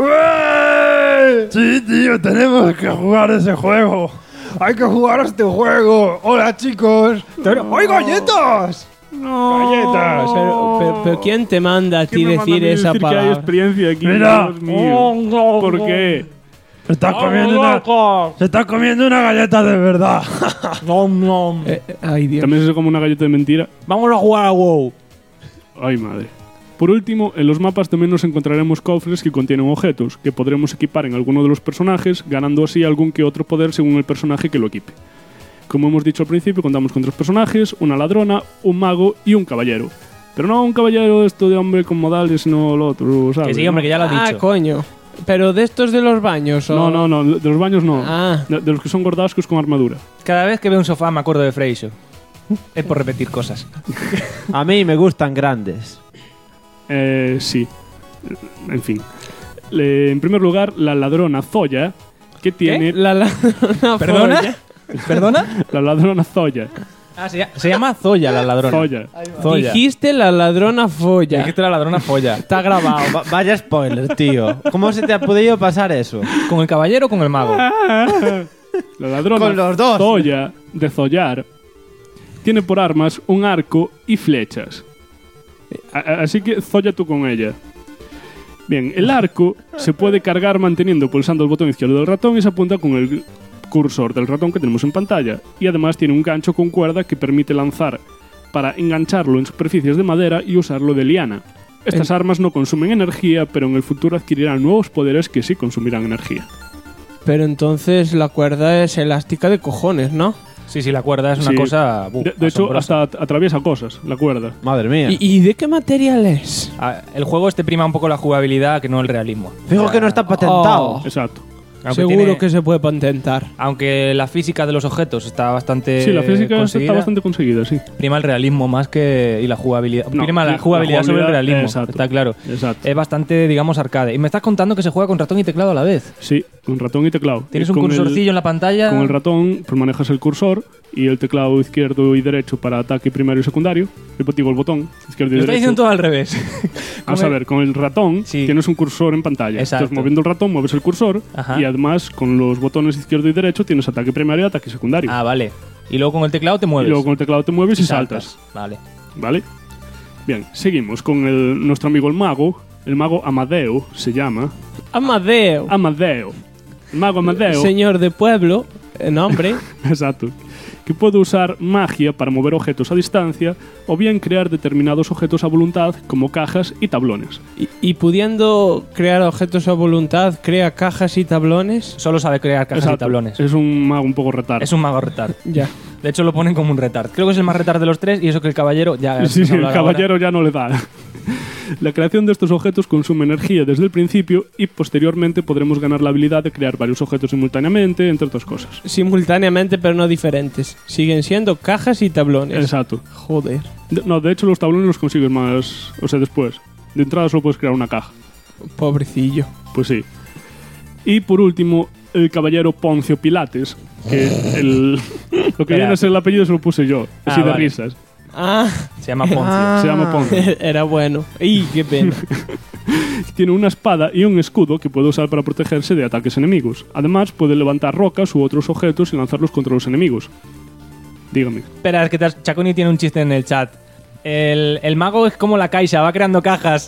¡Ué! Sí, tío, tenemos que jugar ese juego. Hay que jugar a este juego. Hola, chicos. ¡Hay galletas! No. ¡Galletas! Pero ¿quién te manda a ti decir esa que hay palabra? experiencia aquí? Mira. Dios mío. ¿Por qué? Se está comiendo una galleta de verdad. Ay, Dios. También se come una galleta de mentira. Vamos a jugar a WoW. Ay, madre. Por último, en los mapas también nos encontraremos cofres que contienen objetos que podremos equipar en alguno de los personajes, ganando así algún que otro poder según el personaje que lo equipe. Como hemos dicho al principio, contamos con 3 personajes, una ladrona, un mago y un caballero. Pero no un caballero esto de hombre con modales, sino lo otro, ¿sabes? Que sí, hombre, que ya lo has dicho. Coño. Pero de estos de los baños, ¿o? No, de los baños no. Ah. De los que son gordascos con armadura. Cada vez que veo un sofá me acuerdo de Freixo. Es por repetir cosas. A mí me gustan grandes. Sí. En fin. En primer lugar, la ladrona Zoya, que tiene... La ladrona. ¿Perdona? Folla. ¿Perdona? La ladrona Zoya. Ah, se llama Zoya la ladrona. Zoya. Dijiste la ladrona folla. Dijiste la ladrona folla. Está grabado. Vaya spoiler, tío. ¿Cómo se te ha podido pasar eso? ¿Con el caballero o con el mago? La ladrona Con los dos. Zoya, de Zollar, tiene por armas un arco y flechas. Así que Zoya tú con ella. Bien, el arco se puede cargar manteniendo pulsando el botón izquierdo del ratón y se apunta con el cursor del ratón que tenemos en pantalla. Y además tiene un gancho con cuerda que permite lanzar para engancharlo en superficies de madera y usarlo de liana. Estas armas no consumen energía, pero en el futuro adquirirán nuevos poderes que sí consumirán energía. Pero entonces la cuerda es elástica de cojones, ¿no? Sí, la cuerda es una Sí. cosa... De hecho, hasta atraviesa cosas, la cuerda. Madre mía. ¿Y de qué material es? El juego prima un poco la jugabilidad que no el realismo. Fijo que no está patentado. Oh. Exacto. Aunque Seguro que se puede patentar. Aunque la física de los objetos está bastante Sí, la física conseguida, está bastante conseguida, sí. prima el realismo más que... y la jugabilidad. No, prima la la jugabilidad sobre el jugabilidad, realismo, exacto. está claro. Exacto. Es bastante, digamos, arcade. Y me estás contando que se juega con ratón y teclado a la vez. Sí, con ratón y teclado. Tienes Y un con cursorcillo en la pantalla. Con el ratón pues manejas el cursor y el teclado izquierdo y derecho para ataque primario y secundario. Digo, el botón izquierdo y Lo está derecho. diciendo todo al revés. Vamos a ver, con el ratón Sí. tienes un cursor en pantalla. Exacto. Entonces, moviendo el ratón, mueves el cursor. Ajá. Y además, con los botones izquierdo y derecho, tienes ataque primario y ataque secundario. Ah, vale. Y luego con el teclado te y mueves. luego con el teclado te mueves y saltas. Vale. ¿Vale? Bien, seguimos con nuestro amigo el mago. El mago Amadeo se llama. Amadeo. Amadeo. El mago Amadeo. Señor de pueblo. Nombre. Exacto. Que puede usar magia para mover objetos a distancia o bien crear determinados objetos a voluntad como cajas y tablones. Y pudiendo crear objetos a voluntad, crea cajas y tablones. Solo sabe crear cajas Exacto. y tablones. Es un mago un poco retard. Es un mago retard. Ya. De hecho, lo ponen como un retard. Creo que es el más retard de los tres y eso que el caballero ya... Sí, vamos a el hablar caballero ya no le da. La creación de estos objetos consume energía desde el principio y posteriormente podremos ganar la habilidad de crear varios objetos simultáneamente, entre otras cosas. Simultáneamente, pero no diferentes. Siguen siendo cajas y tablones. Exacto. Joder. De hecho, los tablones los consigues más... O sea, después. De entrada solo puedes crear una caja. Pobrecillo. Pues sí. Y por último, el caballero Poncio Pilates, que lo que viene a ser el apellido se lo puse yo, así de vale. risas. Ah. Se llama Poncio. Se llama Poncio. Era bueno. ¡Y qué pena! Tiene una espada y un escudo que puede usar para protegerse de ataques enemigos. Además, puede levantar rocas u otros objetos y lanzarlos contra los enemigos. Dígame. Espera, es que Chaconi tiene un chiste en el chat. El mago es como la Caixa, va creando cajas.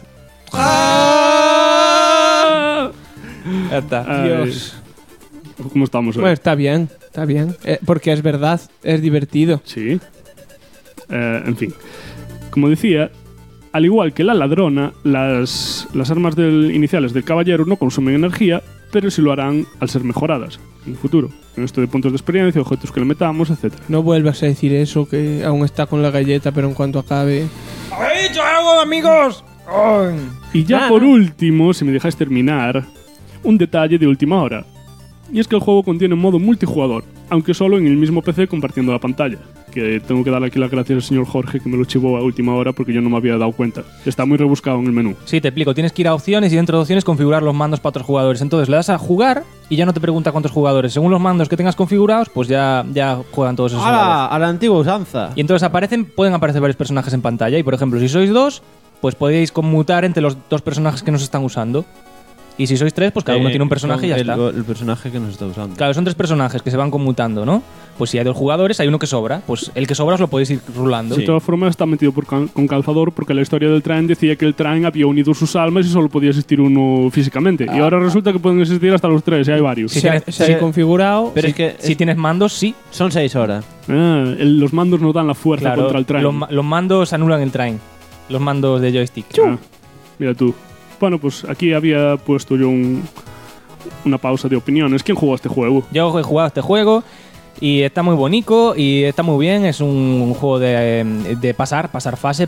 Ya está. Dios. ¿Cómo estamos hoy? Bueno, está bien. Está bien. Porque es verdad. Es divertido. Sí. En fin. Como decía, al igual que la ladrona, las armas iniciales del caballero no consumen energía, pero sí lo harán al ser mejoradas en el futuro. En esto de puntos de experiencia, objetos que le metamos, etc. No vuelvas a decir eso, que aún está con la galleta, pero en cuanto acabe... ¿Habéis dicho algo, amigos? Y ya por último, si me dejáis terminar, un detalle de última hora. Y es que el juego contiene un modo multijugador, aunque solo en el mismo PC compartiendo la pantalla. Que tengo que darle aquí las gracias al señor Jorge, que me lo chivó a última hora porque yo no me había dado cuenta. Está muy rebuscado en el menú. Sí, te explico. Tienes que ir a opciones y dentro de opciones configurar los mandos para otros jugadores. Entonces le das a jugar y ya no te pregunta cuántos jugadores. Según los mandos que tengas configurados, pues ya juegan todos esos jugadores. A la antigua usanza. Y entonces pueden aparecer varios personajes en pantalla. Y por ejemplo, si sois 2, pues podéis conmutar entre los 2 personajes que nos están usando. Y si sois 3, pues cada uno tiene un personaje y ya está. El personaje que nos está usando. Claro, son 3 personajes que se van conmutando, ¿no? Pues si hay 2 jugadores, hay uno que sobra. Pues el que sobra os lo podéis ir rulando. De todas formas, está metido con calzador porque la historia del Train decía que el Train había unido sus almas y solo podía existir uno físicamente. Y ahora resulta que pueden existir hasta los 3, y hay varios. Si tienes configurado. Pero es que si tienes mandos, sí. Son 6 horas. Los mandos no dan la fuerza contra el Train. Los mandos anulan el Train. Los mandos de joystick. Mira tú. Bueno, pues aquí había puesto yo una pausa de opiniones. ¿Quién jugó a este juego? Yo he jugado a este juego y está muy bonito y está muy bien. Es un juego de pasar fase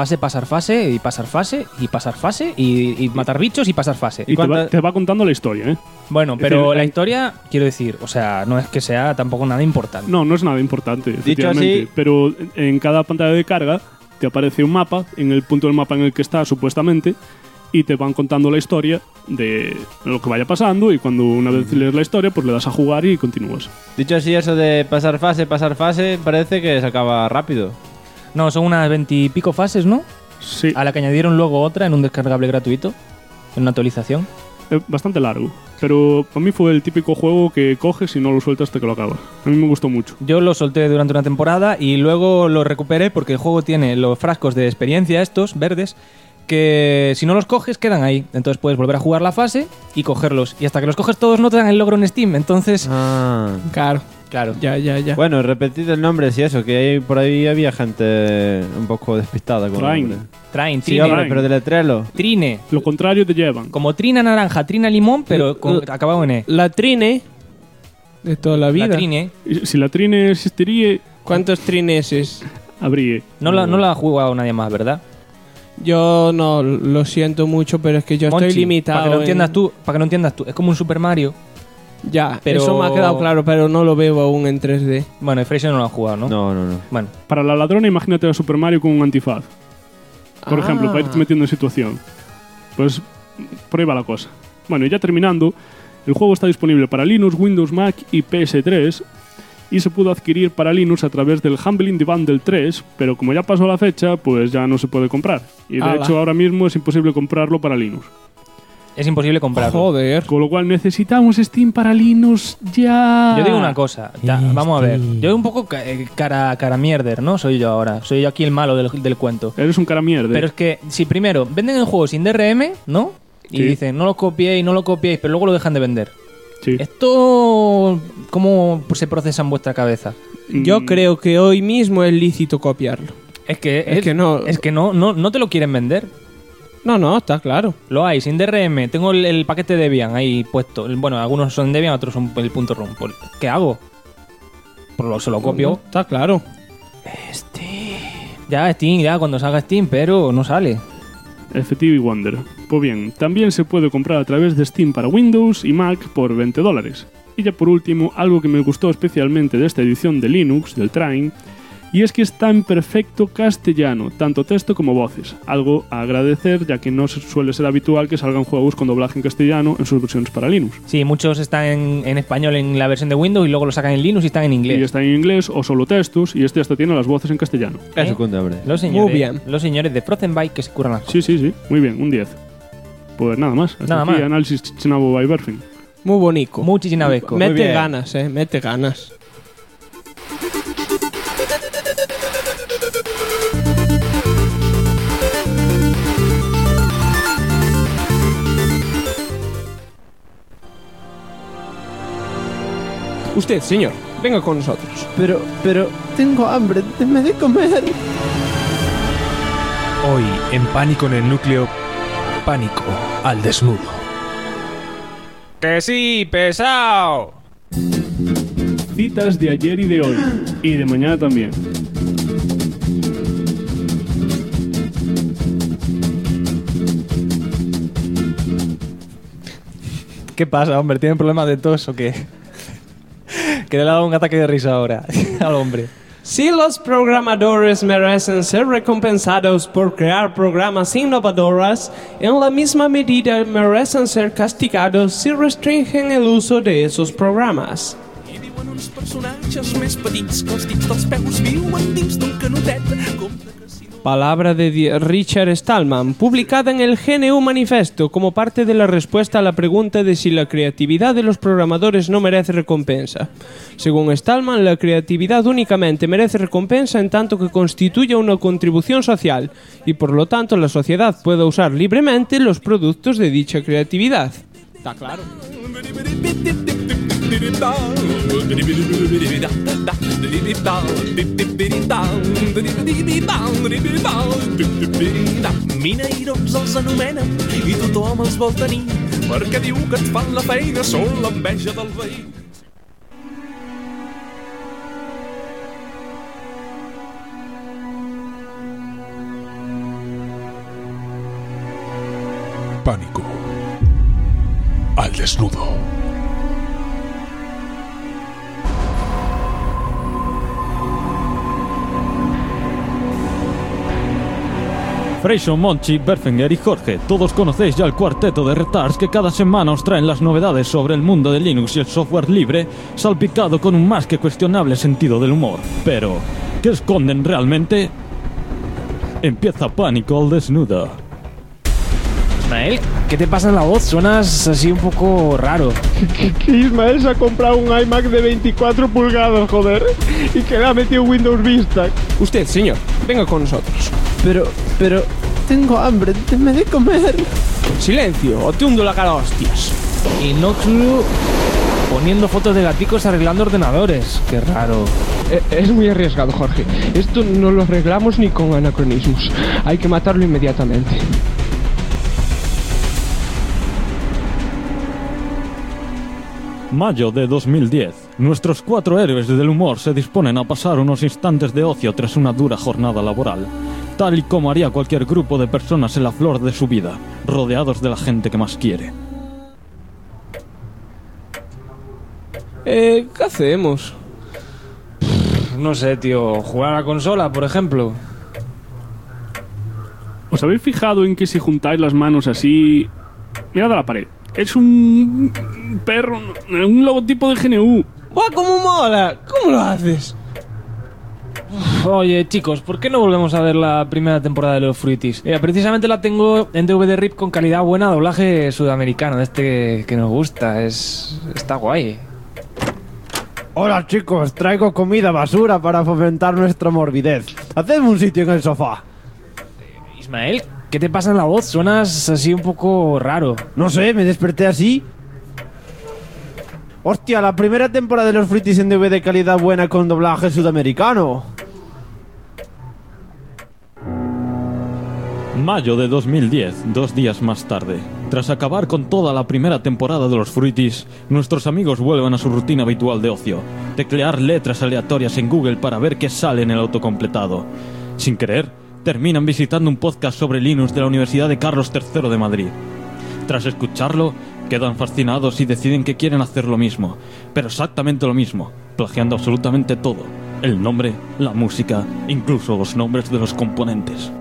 y matar bichos y pasar fase. Y te va contando la historia, ¿eh? Bueno, pero la historia, quiero decir, o sea, no es que sea tampoco nada importante. No es nada importante, Dicho efectivamente. así, pero en cada pantalla de carga te aparece un mapa, en el punto del mapa en el que estás, supuestamente, y te van contando la historia de lo que vaya pasando, y cuando una vez lees la historia, pues le das a jugar y continúas. Dicho así, eso de pasar fase, parece que se acaba rápido. No, son unas 20 y pico fases, ¿no? Sí. A la que añadieron luego otra en un descargable gratuito, en una actualización. Es bastante largo, pero para mí fue el típico juego que coges y no lo sueltas hasta que lo acabas. A mí me gustó mucho. Yo lo solté durante una temporada y luego lo recuperé porque el juego tiene los frascos de experiencia estos, verdes, que si no los coges quedan ahí. Entonces puedes volver a jugar la fase y cogerlos. Y hasta que los coges todos no te dan el logro en Steam. Entonces... Claro. Ya. Bueno, repetid el nombre, si eso, que por ahí había gente un poco despistada con el nombre. Trine. Sí, hombre, pero deletrelo. Trine. Lo contrario te llevan. Como trina naranja, trina limón, pero acabado en E. La Trine de toda la vida. La Trine. Si la Trine existiría... ¿Cuántos trineses habría? No la ha jugado nadie más, ¿verdad? Yo no, lo siento mucho, pero es que yo Monchi, estoy limitado. Para que no entiendas tú, es como un Super Mario. Ya, pero... eso me ha quedado claro, pero no lo veo aún en 3D. Bueno, y Fraser no lo ha jugado, ¿no? No. Bueno. Para la ladrona, imagínate a Super Mario con un antifaz. Por ejemplo, para irte metiendo en situación. Pues por ahí va la cosa. Bueno, y ya terminando, el juego está disponible para Linux, Windows, Mac y PS3, y se pudo adquirir para Linux a través del Humble Indie Bundle 3, pero como ya pasó la fecha, pues ya no se puede comprar. Y de hecho ahora mismo es imposible comprarlo para Linux. Es imposible comprarlo. Joder. Con lo cual necesitamos Steam para Linux ya. Yo digo una cosa, vamos a ver. Yo un poco cara mierder, ¿no? Soy yo ahora. Soy yo aquí el malo del cuento. Eres un cara mierder. Pero es que, si primero venden el juego sin DRM, ¿no? Y dicen, no lo copiéis, pero luego lo dejan de vender. Sí. ¿Esto cómo se procesa en vuestra cabeza? Yo creo que hoy mismo es lícito copiarlo. Es que no te lo quieren vender. No, está claro. Lo hay, sin DRM. Tengo el paquete de Debian ahí puesto. Bueno, algunos son Debian, otros son el .rum. ¿Qué hago? Pues se lo copio. No, está claro. Steam, cuando salga Steam, pero no sale. Effective Wonder. Pues bien, también se puede comprar a través de Steam para Windows y Mac por $20. Y ya por último, algo que me gustó especialmente de esta edición de Linux, del Train, y es que está en perfecto castellano, tanto texto como voces, algo a agradecer ya que no suele ser habitual que salgan juegos con doblaje en castellano en sus versiones para Linux. Sí, muchos están en español en la versión de Windows y luego lo sacan en Linux y están en inglés. Y están en inglés o solo textos, y este hasta tiene las voces en castellano. Los señores de Frozen Byte que se curan las cosas. Sí, muy bien, un 10. Pues nada más. Hasta aquí análisis Chichinabo by Berfin. Muy bonito. Muy chichinabeco. Mete ganas, mete ganas. Usted, señor, venga con nosotros. Pero tengo hambre, déjame de comer. Hoy, en Pánico en el Núcleo, pánico al desnudo. ¡Que sí, pesado! Citas de ayer y de hoy, y de mañana también. ¿Qué pasa, hombre? ¿Tienen problemas de tos o qué? Que le ha dado un ataque de risa ahora al hombre. Si los programadores merecen ser recompensados por crear programas innovadores, en la misma medida merecen ser castigados si restringen el uso de esos programas. Hi viuen uns personatges més petits que els dits dels peus viuen dins d'un canotet. Palabra de Richard Stallman, publicada en el GNU Manifesto como parte de la respuesta a la pregunta de si la creatividad de los programadores no merece recompensa. Según Stallman, la creatividad únicamente merece recompensa en tanto que constituya una contribución social y por lo tanto la sociedad pueda usar libremente los productos de dicha creatividad. ¿Está claro? Mineirons els anomenen i tothom els vol tenir perquè diu que et fan la feina, són l'enveja del veí. Pánico al desnudo. Freyson, Monchi, Berfinger y Jorge, todos conocéis ya el cuarteto de retards que cada semana os traen las novedades sobre el mundo de Linux y el software libre, salpicado con un más que cuestionable sentido del humor. Pero, ¿qué esconden realmente? Empieza Pánico al desnudo. Ismael, ¿qué te pasa en la voz? Suenas así un poco raro. Que Ismael se ha comprado un iMac de 24 pulgadas, joder, y que le ha metido Windows Vista. Usted, señor, venga con nosotros. Pero, tengo hambre, déjame de comer. Silencio, o te hundo la cara a hostias. Y Noxlu poniendo fotos de gaticos arreglando ordenadores. Qué raro. Es muy arriesgado, Jorge. Esto no lo arreglamos ni con anacronismos. Hay que matarlo inmediatamente. Mayo de 2010. Nuestros 4 héroes del humor se disponen a pasar unos instantes de ocio tras una dura jornada laboral, tal y como haría cualquier grupo de personas en la flor de su vida, rodeados de la gente que más quiere. ¿Qué hacemos? No sé, tío. ¿Jugar a la consola, por ejemplo? ¿Os habéis fijado en que si juntáis las manos así... Mirad a la pared. Es un perro, un logotipo de GNU. ¡Buah, cómo mola! ¿Cómo lo haces? Oye, chicos, ¿por qué no volvemos a ver la primera temporada de los Fruities? Precisamente la tengo en DVD RIP con calidad buena, doblaje sudamericano, de este que nos gusta. Está guay. Hola chicos, traigo comida basura para fomentar nuestra morbidez. Hacedme un sitio en el sofá. Ismael, ¿qué te pasa en la voz? Suenas así un poco raro. No sé, me desperté así. Hostia, la primera temporada de los Fruities en DVD de calidad buena con doblaje sudamericano. Mayo de 2010, 2 días más tarde. Tras acabar con toda la primera temporada de los Fruities, nuestros amigos vuelven a su rutina habitual de ocio: teclear letras aleatorias en Google para ver qué sale en el autocompletado. Sin querer, terminan visitando un podcast sobre Linux de la Universidad de Carlos III de Madrid. Tras escucharlo, quedan fascinados y deciden que quieren hacer lo mismo, pero exactamente lo mismo, plagiando absolutamente todo: el nombre, la música, incluso los nombres de los componentes.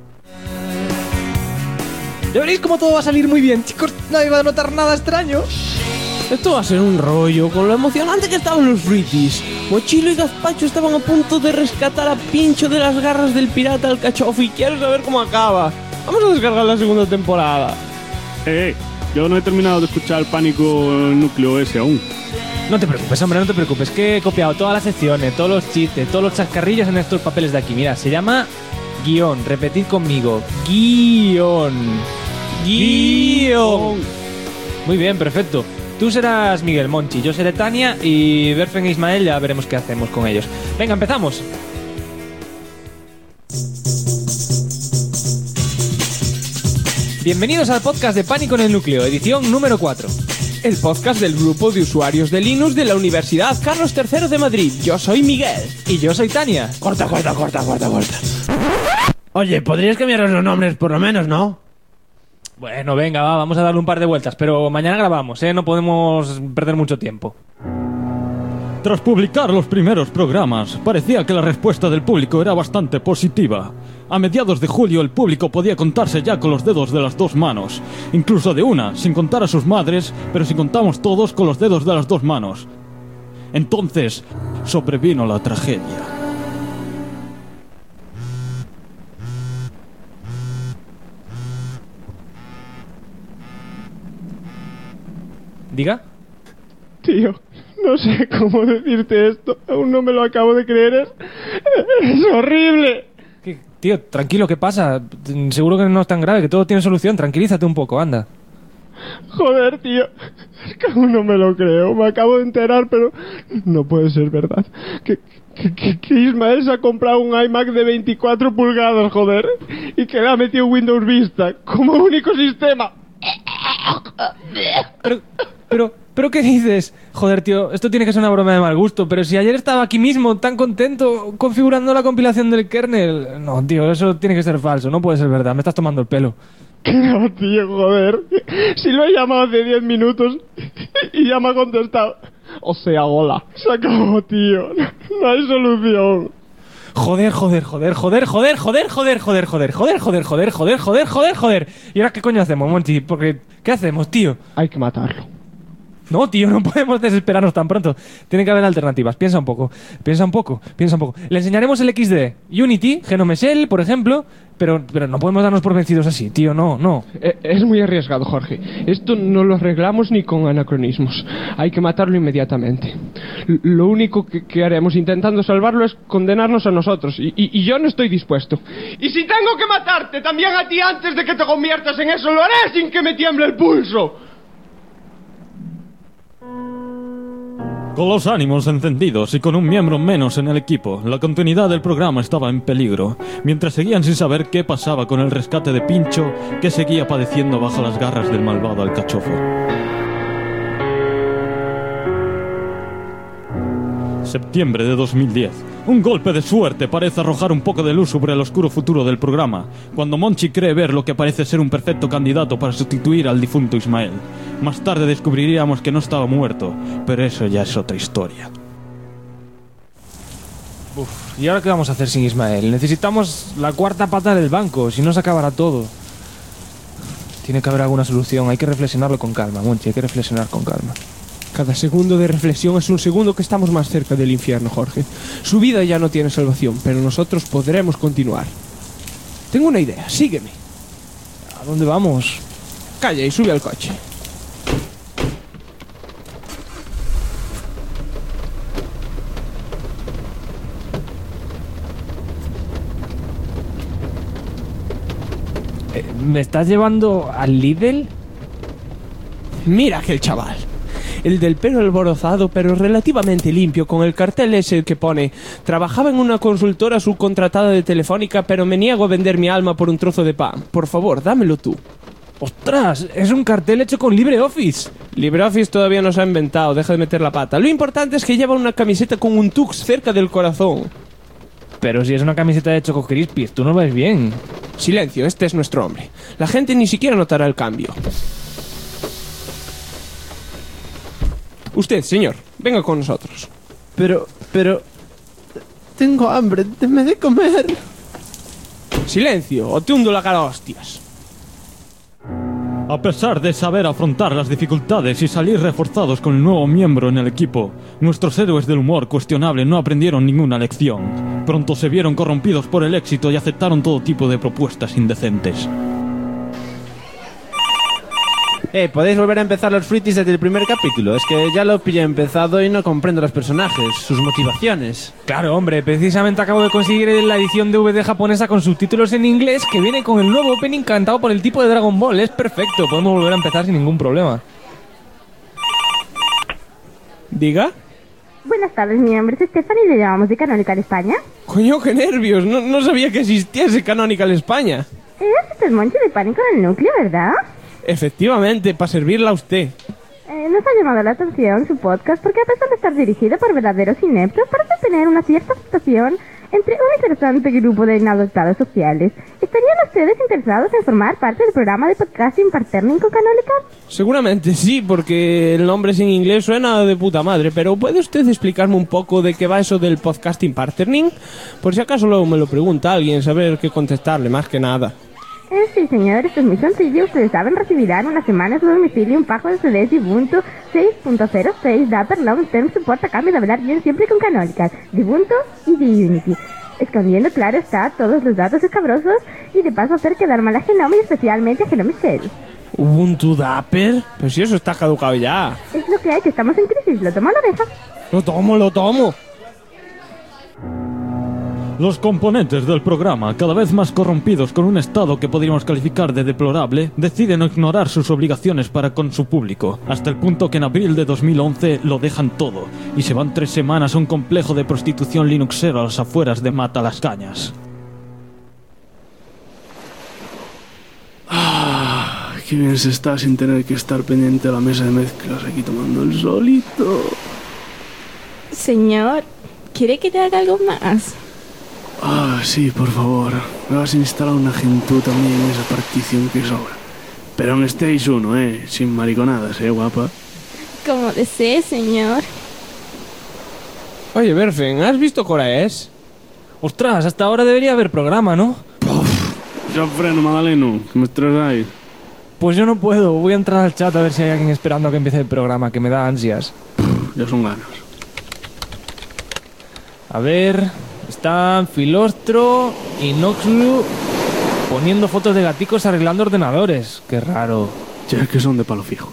Ya veréis cómo todo va a salir muy bien, chicos. Nadie va a notar nada extraño. Esto va a ser un rollo, con lo emocionante que estaban los Fruities. Mochilo y Gazpacho estaban a punto de rescatar a Pincho de las garras del pirata Alcachofa y quiero saber cómo acaba. Vamos a descargar la segunda temporada. Yo no he terminado de escuchar Pánico Núcleo S aún. No te preocupes, hombre, no te preocupes, que he copiado todas las secciones, todos los chistes, todos los chascarrillos en estos papeles de aquí. Mira, se llama guión, repetid conmigo, guión. Guión. Muy bien, perfecto. Tú serás Miguel, Monchi, yo seré Tania y Berfen e Ismael ya veremos qué hacemos con ellos. Venga, empezamos. Bienvenidos al podcast de Pánico en el Núcleo, edición número 4. El podcast del grupo de usuarios de Linux de la Universidad Carlos III de Madrid. Yo soy Miguel. Y yo soy Tania. Corta. Oye, ¿podrías cambiaros los nombres por lo menos, no? Bueno, venga, vamos a darle un par de vueltas, pero mañana grabamos, no podemos perder mucho tiempo. Tras publicar los primeros programas, parecía que la respuesta del público era bastante positiva. A mediados de julio el público podía contarse ya con los dedos de las 2 manos, incluso de una, sin contar a sus madres, pero si contamos todos con los dedos de las 2 manos. Entonces, sobrevino la tragedia. ¿Diga? Tío, no sé cómo decirte esto. Aún no me lo acabo de creer. Es horrible. Tío, tranquilo, ¿qué pasa? Seguro que no es tan grave, que todo tiene solución. Tranquilízate un poco, anda. Joder, tío. Es que aún no me lo creo. Me acabo de enterar, pero no puede ser verdad. Que Ismael se ha comprado un iMac de 24 pulgadas, joder. Y que le ha metido Windows Vista como único sistema. ¿Pero qué dices? Joder, tío, esto tiene que ser una broma de mal gusto, pero si ayer estaba aquí mismo, tan contento, configurando la compilación del kernel... No, tío, eso tiene que ser falso, no puede ser verdad, me estás tomando el pelo. No, tío, joder. Si lo he llamado hace 10 minutos y ya me ha contestado. O sea, hola. Se acabó, tío. No hay solución. Joder. ¿Y ahora qué coño hacemos, Monchi? Porque, ¿qué hacemos, tío? Hay que matarlo. No, tío, no podemos desesperarnos tan pronto. Tiene que haber alternativas. Piensa un poco. Le enseñaremos el XD, Unity, Genome Shell, por ejemplo, pero no podemos darnos por vencidos así, tío, no. Es muy arriesgado, Jorge. Esto no lo arreglamos ni con anacronismos. Hay que matarlo inmediatamente. Lo único que haremos intentando salvarlo es condenarnos a nosotros. Y yo no estoy dispuesto. Y si tengo que matarte también a ti antes de que te conviertas en eso, lo haré sin que me tiemble el pulso. Con los ánimos encendidos y con un miembro menos en el equipo, la continuidad del programa estaba en peligro, mientras seguían sin saber qué pasaba con el rescate de Pincho, que seguía padeciendo bajo las garras del malvado alcachofo. Septiembre de 2010. Un golpe de suerte parece arrojar un poco de luz sobre el oscuro futuro del programa, cuando Monchi cree ver lo que parece ser un perfecto candidato para sustituir al difunto Ismael. Más tarde descubriríamos que no estaba muerto, pero eso ya es otra historia. ¿Y ahora qué vamos a hacer sin Ismael? Necesitamos la cuarta pata del banco, si no se acabará todo. Tiene que haber alguna solución, hay que reflexionarlo con calma, Monchi, hay que reflexionar con calma. Cada segundo de reflexión es un segundo que estamos más cerca del infierno, Jorge. Su vida ya no tiene salvación, pero nosotros podremos continuar. Tengo una idea, sígueme. ¿A dónde vamos? Calla y sube al coche. ¿Me estás llevando al Lidl? Mira aquel chaval. El del pelo alborozado pero relativamente limpio, con el cartel ese que pone: trabajaba en una consultora subcontratada de Telefónica, pero me niego a vender mi alma por un trozo de pan. Por favor, dámelo tú. ¡Ostras! Es un cartel hecho con LibreOffice. LibreOffice todavía no se ha inventado, deja de meter la pata. Lo importante es que lleva una camiseta con un tux cerca del corazón. Pero si es una camiseta de Choco Crispies, tú no ves bien. Silencio, este es nuestro hombre. La gente ni siquiera notará el cambio. Usted, señor, venga con nosotros. Pero... Tengo hambre, déme de comer. Silencio, o te hundo la cara a hostias. A pesar de saber afrontar las dificultades y salir reforzados con el nuevo miembro en el equipo, nuestros héroes del humor cuestionable no aprendieron ninguna lección. Pronto se vieron corrompidos por el éxito y aceptaron todo tipo de propuestas indecentes. Podéis volver a empezar los Fruities desde el primer capítulo. Es que ya lo pillé empezado y no comprendo los personajes, sus motivaciones. Claro, hombre, precisamente acabo de conseguir la edición DVD japonesa con subtítulos en inglés que viene con el nuevo opening cantado por el tipo de Dragon Ball. Es perfecto, podemos volver a empezar sin ningún problema. ¿Diga? Buenas tardes, mi nombre es Stephanie y le llamamos de Canonical España. Coño, qué nervios, no sabía que existiese Canonical España. Es usted Monchi de Pánico en el Núcleo, ¿verdad? Efectivamente, para servirla a usted. Nos ha llamado la atención su podcast porque a pesar de estar dirigido por verdaderos ineptos, parece tener una cierta aceptación entre un interesante grupo de inadaptados sociales. ¿Estarían ustedes interesados en formar parte del programa de podcasting Partnering con Canonical? Seguramente sí, porque el nombre sin inglés suena de puta madre, pero ¿puede usted explicarme un poco de qué va eso del podcasting partnering? Por si acaso luego me lo pregunta alguien, saber qué contestarle, más que nada. Sí, señor, esto es muy sencillo. Ustedes saben, recibirán una semana a su domicilio un pack de CDs de Ubuntu 6.06 Dapper Long Term Support a cambio de hablar bien siempre con Canonical, de Ubuntu y de Unity. Escondiendo, claro está, todos los datos escabrosos y de paso hacer quedar mal a Genome y especialmente a Genome Shell. ¿Ubuntu Dapper? Pero si eso está caducado ya. Es lo que hay, que estamos en crisis. ¿Lo toma o lo deja? Lo tomo. Los componentes del programa, cada vez más corrompidos con un estado que podríamos calificar de deplorable, deciden ignorar sus obligaciones para con su público, hasta el punto que en abril de 2011 lo dejan todo, y se van 3 semanas a un complejo de prostitución linuxero a las afueras de Matalascañas. Qué bien se está sin tener que estar pendiente a la mesa de mezclas aquí tomando el solito. Señor, ¿quiere que te haga algo más? Sí, por favor. Me vas a instalar una Gentoo también en esa partición que sobra. Pero en Stage 1, sin mariconadas, guapa. Como desee, señor. Oye, Berfen, ¿has visto qué hora es? Ostras, hasta ahora debería haber programa, ¿no? Ya freno, Madaleno, que me estresáis. Pues yo no puedo. Voy a entrar al chat a ver si hay alguien esperando a que empiece el programa, que me da ansias. Ya son ganas. A ver... Están Filostro y Noxlu poniendo fotos de gaticos arreglando ordenadores. Qué raro. Ya es que son de palo fijo.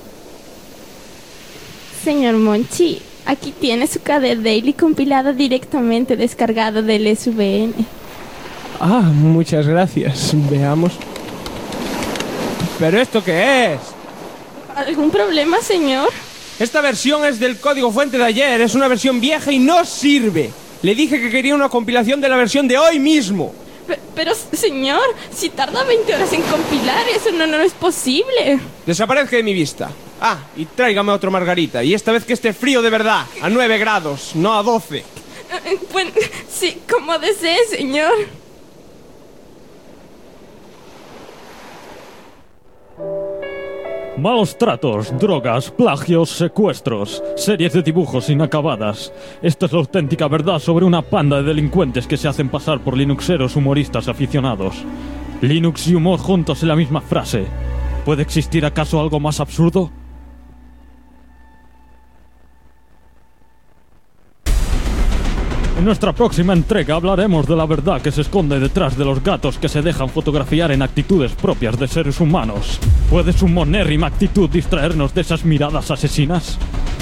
Señor Monchi, aquí tiene su KD Daily compilado directamente descargado del SVN. Muchas gracias. Veamos. ¿Pero esto qué es? ¿Algún problema, señor? Esta versión es del código fuente de ayer. Es una versión vieja y no sirve. Le dije que quería una compilación de la versión de hoy mismo. Pero, señor, si tarda 20 horas en compilar, eso no es posible. Desaparezca de mi vista. Y tráigame otro margarita. Y esta vez que esté frío de verdad. A 9 grados, no a 12. Bueno, sí, como desee, señor. Malos tratos, drogas, plagios, secuestros, series de dibujos inacabadas. Esta es la auténtica verdad sobre una panda de delincuentes que se hacen pasar por linuxeros humoristas aficionados. Linux y humor juntos en la misma frase. ¿Puede existir acaso algo más absurdo? En nuestra próxima entrega hablaremos de la verdad que se esconde detrás de los gatos que se dejan fotografiar en actitudes propias de seres humanos. ¿Puede su monérrima actitud distraernos de esas miradas asesinas?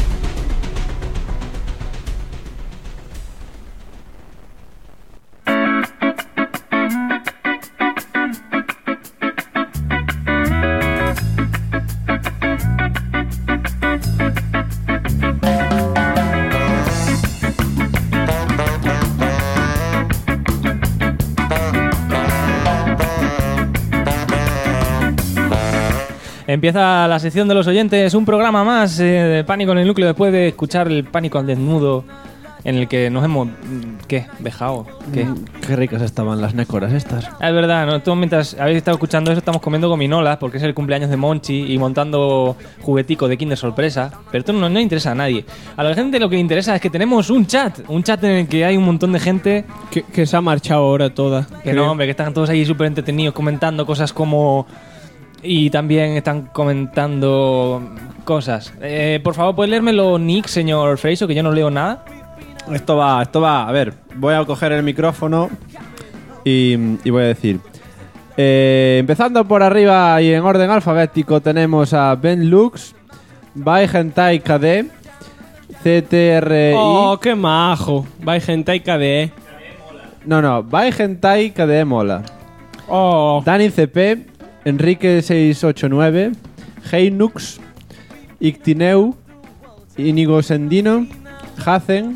Empieza la sección de los oyentes, un programa más de Pánico en el Núcleo después de escuchar el Pánico al Desnudo en el que nos hemos... ¿Qué? ¿Vejado? ¿Qué? Qué ricas estaban las nécoras estas. Es verdad, ¿no? Tú, mientras habéis estado escuchando eso, estamos comiendo gominolas porque es el cumpleaños de Monchi y montando juguetico de Kinder Sorpresa. Pero esto no interesa a nadie. A la gente lo que le interesa es que tenemos un chat en el que hay un montón de gente... Que se ha marchado ahora toda. Que no, hombre, que están todos ahí súper entretenidos comentando cosas como... Y también están comentando cosas. Por favor, ¿puedes leerme los nicks, señor Freiso? Que yo no leo nada. Esto va. A ver, voy a coger el micrófono y voy a decir. Empezando por arriba y en orden alfabético tenemos a Ben Lux, By Hentai KD, CTRI... ¡Oh, qué majo! By Hentai KD. No, By Hentai KD mola. ¡Oh! Dani CP... Enrique689, Heinux, Ictineu, Íñigo Sendino, Hazen,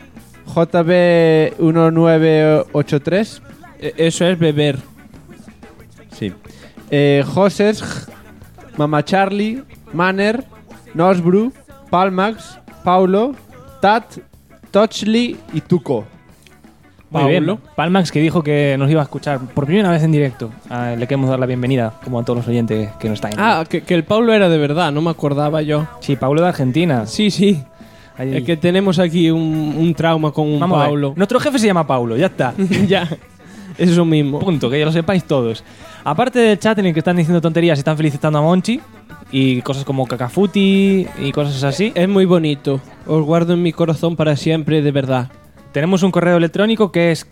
JB1983. Eso es beber. Sí. Joses, Mama Charlie, Manner, Nosbru, Palmax, Paulo, Tat, Touchly y Tuco. Muy bien. Palmax, que dijo que nos iba a escuchar por primera vez en directo. Le queremos dar la bienvenida, como a todos los oyentes que nos están viendo. Que el Paulo era de verdad, no me acordaba yo. Sí, Paulo de Argentina. Sí. Ahí. Es que tenemos aquí un trauma con un Paulo. Nuestro jefe se llama Paulo, ya está. Ya, eso mismo. Punto, que ya lo sepáis todos. Aparte del chat en el que están diciendo tonterías y están felicitando a Monchi y cosas como Cacafuti y cosas así. Es muy bonito. Os guardo en mi corazón para siempre, de verdad. Tenemos un correo electrónico que es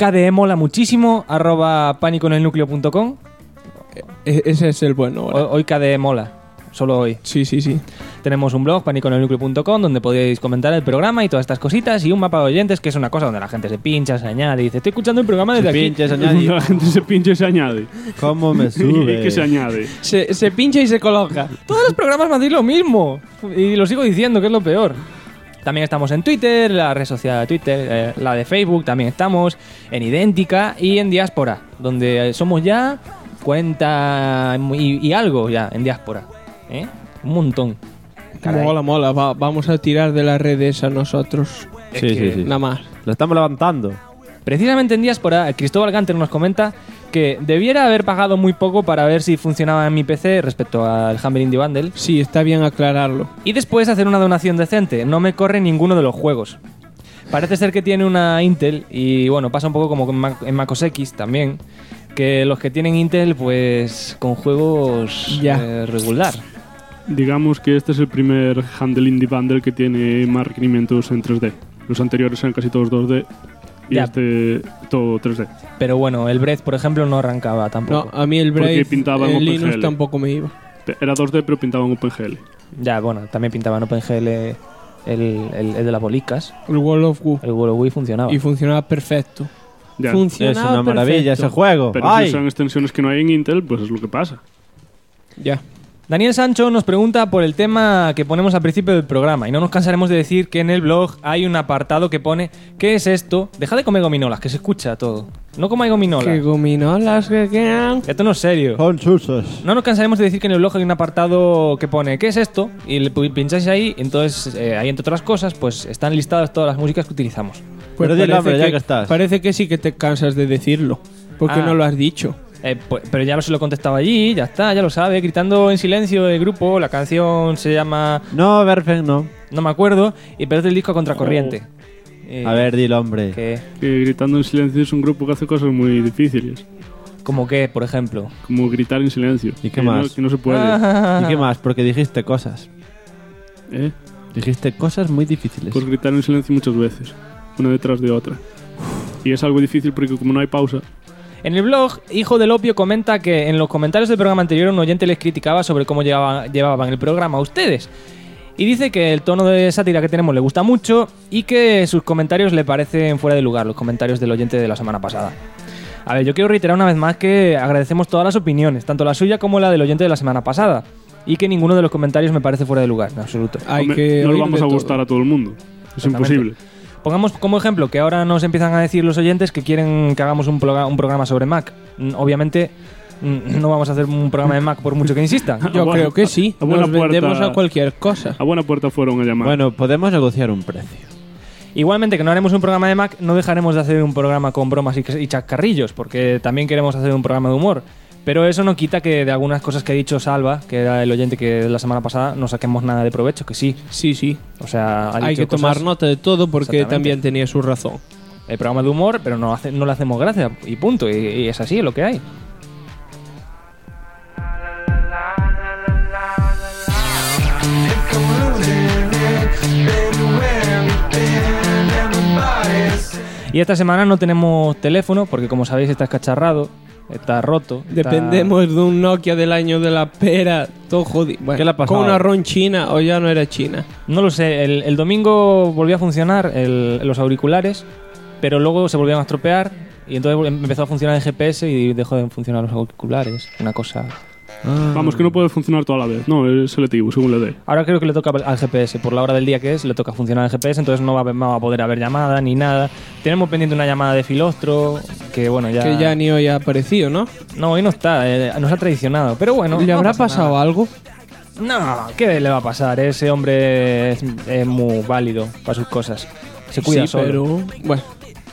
kdemola_paniconelnucleo.com. Ese es el bueno. Hoy kdemola. Solo hoy. Sí. Tenemos un blog, paniconelnucleo.com, donde podéis comentar el programa y todas estas cositas, y un mapa de oyentes, que es una cosa donde la gente se pincha, se añade y dice, estoy escuchando el programa desde aquí. Pincha, se añade. La gente se pincha y se añade. ¿Cómo me sube? ¿Y qué se añade? Se pincha y se coloca. Todos los programas me hacen lo mismo. Y lo sigo diciendo, que es lo peor. También estamos en Twitter, la red social de Twitter, la de Facebook, también estamos en Idéntica y en Diáspora, donde somos ya 40 y algo ya en Diáspora. Un montón. Caray. Mola. Vamos a tirar de las redes a nosotros. Sí. Nada más. Lo estamos levantando. Precisamente en Diáspora, Cristóbal Ganter nos comenta que debiera haber pagado muy poco para ver si funcionaba en mi PC respecto al Humble Indie Bundle. Sí, está bien aclararlo. Y después hacer una donación decente. No me corre ninguno de los juegos. Parece ser que tiene una Intel y bueno, pasa un poco como en Mac OS X también, que los que tienen Intel pues con juegos regular. Digamos que este es el primer Humble Indie Bundle que tiene más requerimientos en 3D. Los anteriores eran casi todos 2D y este todo 3D. Pero bueno, el Breath, por ejemplo, no arrancaba tampoco. No, a mí el Breath en Linux OpenGL. tampoco me iba. Era 2D, pero pintaba en OpenGL. Ya, bueno, también pintaba en OpenGL el de las bolicas. El World of Wii. El World of Wii funcionaba. Y funcionaba perfecto. Ya. Es una maravilla ese juego. Pero si son extensiones que no hay en Intel, pues es lo que pasa. Ya. Daniel Sancho nos pregunta por el tema que ponemos al principio del programa y no nos cansaremos de decir que en el blog hay un apartado que pone ¿qué es esto? Deja de comer gominolas, que se escucha todo. No comáis gominolas. ¿Qué gominolas que quedan? Esto no es serio. Son chusos. No nos cansaremos de decir que en el blog hay un apartado que pone ¿qué es esto? Y le pincháis ahí, entonces ahí entre otras cosas pues están listadas todas las músicas que utilizamos. Pues parece que sí que te cansas de decirlo, porque no lo has dicho. Pero ya se lo he contestado allí, ya está, ya lo sabe, gritando en silencio el grupo. La canción se llama... No, Perfect, no. No me acuerdo, pero es del disco A Contracorriente. A ver, dilo, hombre. Que Gritando en Silencio es un grupo que hace cosas muy difíciles. ¿Como qué, por ejemplo? Como gritar en silencio. ¿Y qué más? Que no se puede. ¿Y qué más? Porque dijiste cosas. Dijiste cosas muy difíciles. Pues gritar en silencio muchas veces, una detrás de otra. Y es algo difícil porque como no hay pausa... En el blog, Hijo del Opio comenta que en los comentarios del programa anterior un oyente les criticaba sobre cómo llevaban el programa a ustedes. Y dice que el tono de sátira que tenemos le gusta mucho y que sus comentarios le parecen fuera de lugar, los comentarios del oyente de la semana pasada. A ver, yo quiero reiterar una vez más que agradecemos todas las opiniones, tanto la suya como la del oyente de la semana pasada. Y que ninguno de los comentarios me parece fuera de lugar, en absoluto. No le vamos a gustar a todo el mundo. Es imposible. Pongamos como ejemplo que ahora nos empiezan a decir los oyentes que quieren que hagamos un programa sobre Mac. Obviamente no vamos a hacer un programa de Mac por mucho que insistan. Yo creo que sí. Nos vendemos a cualquier cosa. A buena puerta fueron a llamar. Bueno, podemos negociar un precio. Igualmente que no haremos un programa de Mac, no dejaremos de hacer un programa con bromas y chascarrillos, porque también queremos hacer un programa de humor. Pero eso no quita que de algunas cosas que ha dicho Salva, que era el oyente que la semana pasada, no saquemos nada de provecho, que sí. Sí. O sea, hay que tomar nota de todo porque también tenía su razón. El programa de humor, pero no le hacemos gracia y punto. Y es así, es lo que hay. Y esta semana no tenemos teléfono porque, como sabéis, está escacharrado. Está roto. Dependemos de un Nokia del año de la pera. Todo jodido. Bueno, ¿qué le ha pasado? ¿Con una ROM china o ya no era china? No lo sé. El domingo volvió a funcionar los auriculares, pero luego se volvieron a estropear y entonces empezó a funcionar el GPS y dejó de funcionar los auriculares. Una cosa... Vamos, que no puede funcionar toda la vez. No, es selectivo, según le dé. Ahora creo que le toca al GPS. Por la hora del día que es, le toca funcionar el GPS, entonces no va a poder haber llamada ni nada. Tenemos pendiente una llamada de Filostro, que bueno, ya... Que ya ni hoy ha aparecido, ¿no? No, hoy no está, nos ha traicionado. Pero bueno... ¿Le habrá pasado algo? No, ¿qué le va a pasar? Ese hombre es muy válido para sus cosas. Se cuida solo. Pero... Bueno.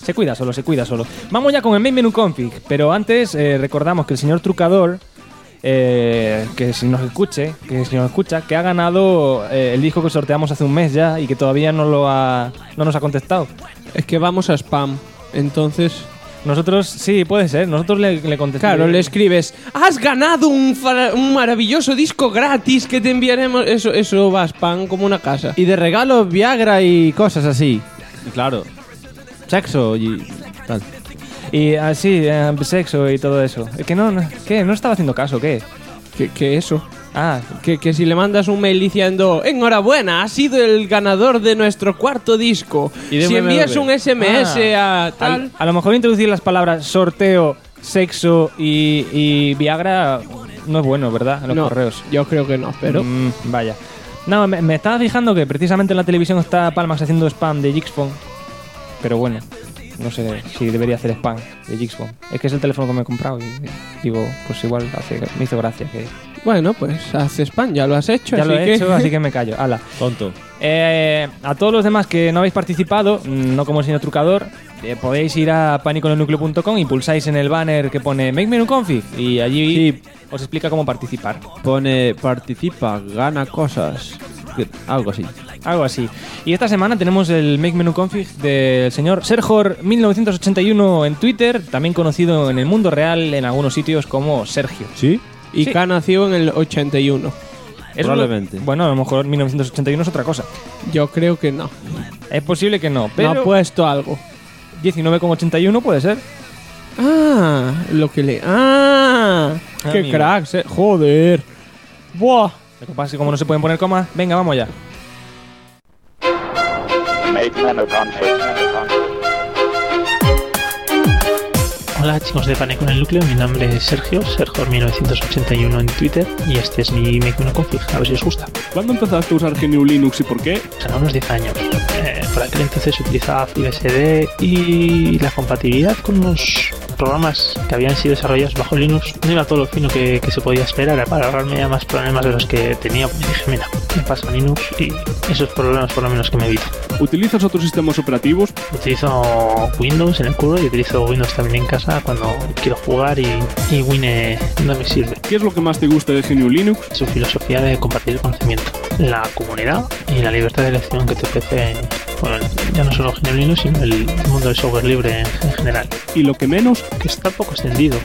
Se cuida solo. Vamos ya con el Main Menu Config, pero antes recordamos que el señor Trucador, que si nos escucha, que ha ganado el disco que sorteamos hace un mes ya y que todavía no nos ha contestado. Es que vamos a spam, entonces... Nosotros, sí, puede ser, nosotros le contestamos. Claro, le escribes, has ganado un maravilloso disco gratis que te enviaremos. Eso va a spam como una casa. Y de regalo Viagra y cosas así. Y claro, sexo y tal. Y así, sexo y todo eso. Que no estaba haciendo caso, ¿qué? ¿Qué eso? Ah, que si le mandas un mail diciendo enhorabuena, has sido el ganador de nuestro cuarto disco. Si envías un SMS a tal... A lo mejor introducir las palabras sorteo, sexo y Viagra no es bueno, ¿verdad? En los correos. Yo creo que no, pero... Vaya. No, me estaba fijando que precisamente en la televisión está Palmax haciendo spam de Gixphone. Pero bueno, no sé si debería hacer spam de Gixphone. Es que es el teléfono que me he comprado y digo, pues igual me hizo gracia que... Bueno, pues hace spam, ya lo has hecho. Ya lo he hecho, así que me callo. Ala. Tonto. A todos los demás que no habéis participado, no como el señor Trucador, podéis ir a paniconelnucleo.com y pulsáis en el banner que pone Make Menu Config y allí os explica cómo participar. Pone participa, gana cosas. Algo así. Y esta semana tenemos el Make Menu Config del señor Serjor1981 en Twitter, también conocido en el mundo real en algunos sitios como Sergio. ¿Sí? Y K nació en el 81. Probablemente. Bueno, a lo mejor 1981 es otra cosa. Yo creo que no. Es posible que no, pero... No ha puesto algo. 19,81 puede ser. ¡Qué amigo. cracks, joder! ¡Buah! Lo que pasa es que como no se pueden poner comas, venga, vamos ya. Hola chicos de Pane con el Núcleo, mi nombre es Sergio, Sergio1981 en Twitter y este es mi Make Menu Config, a ver si os gusta. ¿Cuándo empezaste a usar GNU Linux y por qué? Será unos 10 años. Por aquel entonces utilizaba FreeBSD y la compatibilidad con unos programas que habían sido desarrollados bajo Linux no iba todo lo fino que se podía esperar para ahorrarme ya más problemas de los que tenía. Y dije, mira, me paso a Linux y esos problemas por lo menos que me evito. ¿Utilizas otros sistemas operativos? Utilizo Windows en el curro y utilizo Windows también en casa cuando quiero jugar y Wine no me sirve. ¿Qué es lo que más te gusta de GNU Linux? Su filosofía de compartir el conocimiento, la comunidad y la libertad de elección que te ofrece, bueno, ya no solo GNU Linux, sino el mundo del software libre en general. ¿Y lo que menos? Que está poco extendido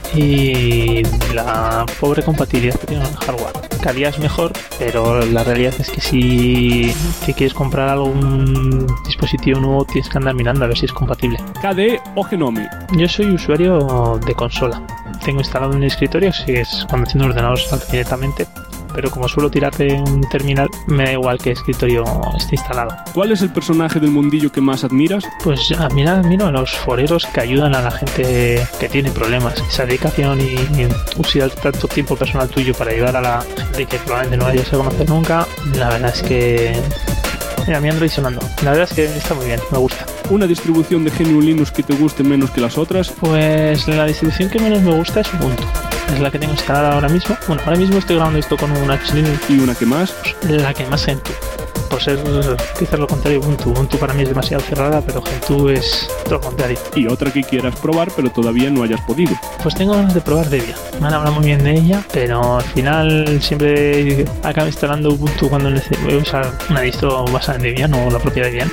y la pobre compatibilidad que tiene con el hardware. Cada día es mejor, pero la realidad es que si te quieres comprar algún dispositivo nuevo tienes que andar mirando a ver si es compatible. KDE o Gnome. Yo soy usuario de consola. Tengo instalado en el escritorio, si es cuando enciendo el ordenador salta directamente, pero como suelo tirar de un terminal, me da igual que el escritorio esté instalado. ¿Cuál es el personaje del mundillo que más admiras? Pues admiro a los foreros que ayudan a la gente que tiene problemas. Esa dedicación y usar tanto tiempo personal tuyo para ayudar a la gente que probablemente no vayas a conocer nunca, la verdad es que... Mira, mi Android sonando. La verdad es que está muy bien, me gusta. ¿Una distribución de GNU Linux que te guste menos que las otras? Pues la distribución que menos me gusta es Ubuntu. Es la que tengo instalada ahora mismo. Bueno, ahora mismo estoy grabando esto con una Linux. ¿Y una que más? La que más Gentoo. Por ser quizás lo contrario Ubuntu. Ubuntu para mí es demasiado cerrada, pero Gentoo es todo lo contrario. ¿Y otra que quieras probar pero todavía no hayas podido? Pues tengo ganas de probar Debian. Me han hablado muy bien de ella, pero al final siempre acabo instalando Ubuntu cuando voy a usar una distro basada en Debian o la propia Debian.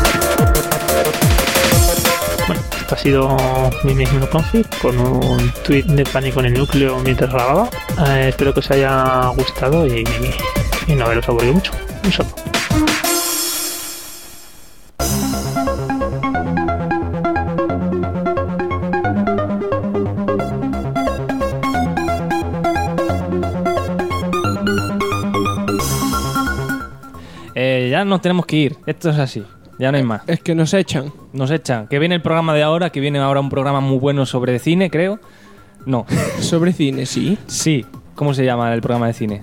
Bueno, esto ha sido mi Menu Config con un tweet de Pánico en el Núcleo mientras grababa. Espero que os haya gustado y no haberos aburrido mucho. Un saludo. Ya nos tenemos que ir. Esto es así. Ya no hay más. Es que nos echan. Nos echan. Que viene el programa de ahora, que viene ahora un programa muy bueno sobre cine, creo. No. Sobre cine, sí. Sí. ¿Cómo se llama el programa de cine?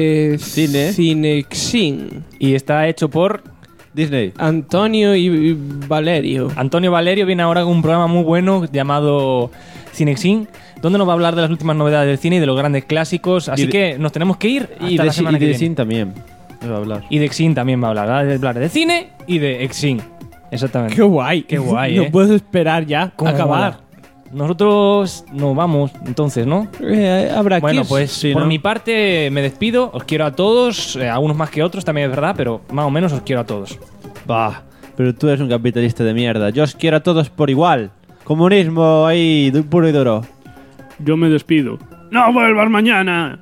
Cinexin. Y está hecho por... Disney. Antonio y Valerio. Antonio Valerio viene ahora con un programa muy bueno llamado Cinexin, donde nos va a hablar de las últimas novedades del cine y de los grandes clásicos. Así que nos tenemos que ir hasta la semana que viene. Y de Exin también va a hablar. Y de Exin también va a hablar. Va a hablar de cine y de Exin. Exactamente. Qué guay. Qué guay, No puedo esperar ya a acabar. Mola. Nosotros nos vamos, entonces, ¿no? Habrá Bueno, Kiss. pues Sí, por ¿no? mi parte me despido. Os quiero a todos, a unos más que otros, también es verdad, pero más o menos os quiero a todos. Bah, pero tú eres un capitalista de mierda. Yo os quiero a todos por igual. Comunismo ahí, puro y duro. Yo me despido. ¡No vuelvas mañana!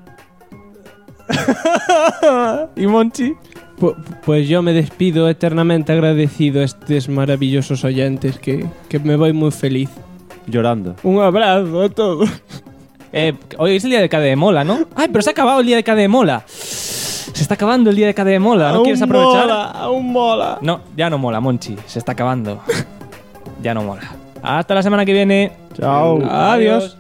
¿Y Monchi? Pues yo me despido eternamente agradecido a estos maravillosos oyentes que me voy muy feliz. Llorando. Un abrazo a todos. Hoy es el día de KDE Mola, ¿no? Ay, pero se ha acabado el día de KDE Mola. Se está acabando el día de KDE Mola. ¿No quieres aprovechar? Aún mola. No, ya no mola, Monchi. Se está acabando. Ya no mola. Hasta la semana que viene. Chao. Adiós.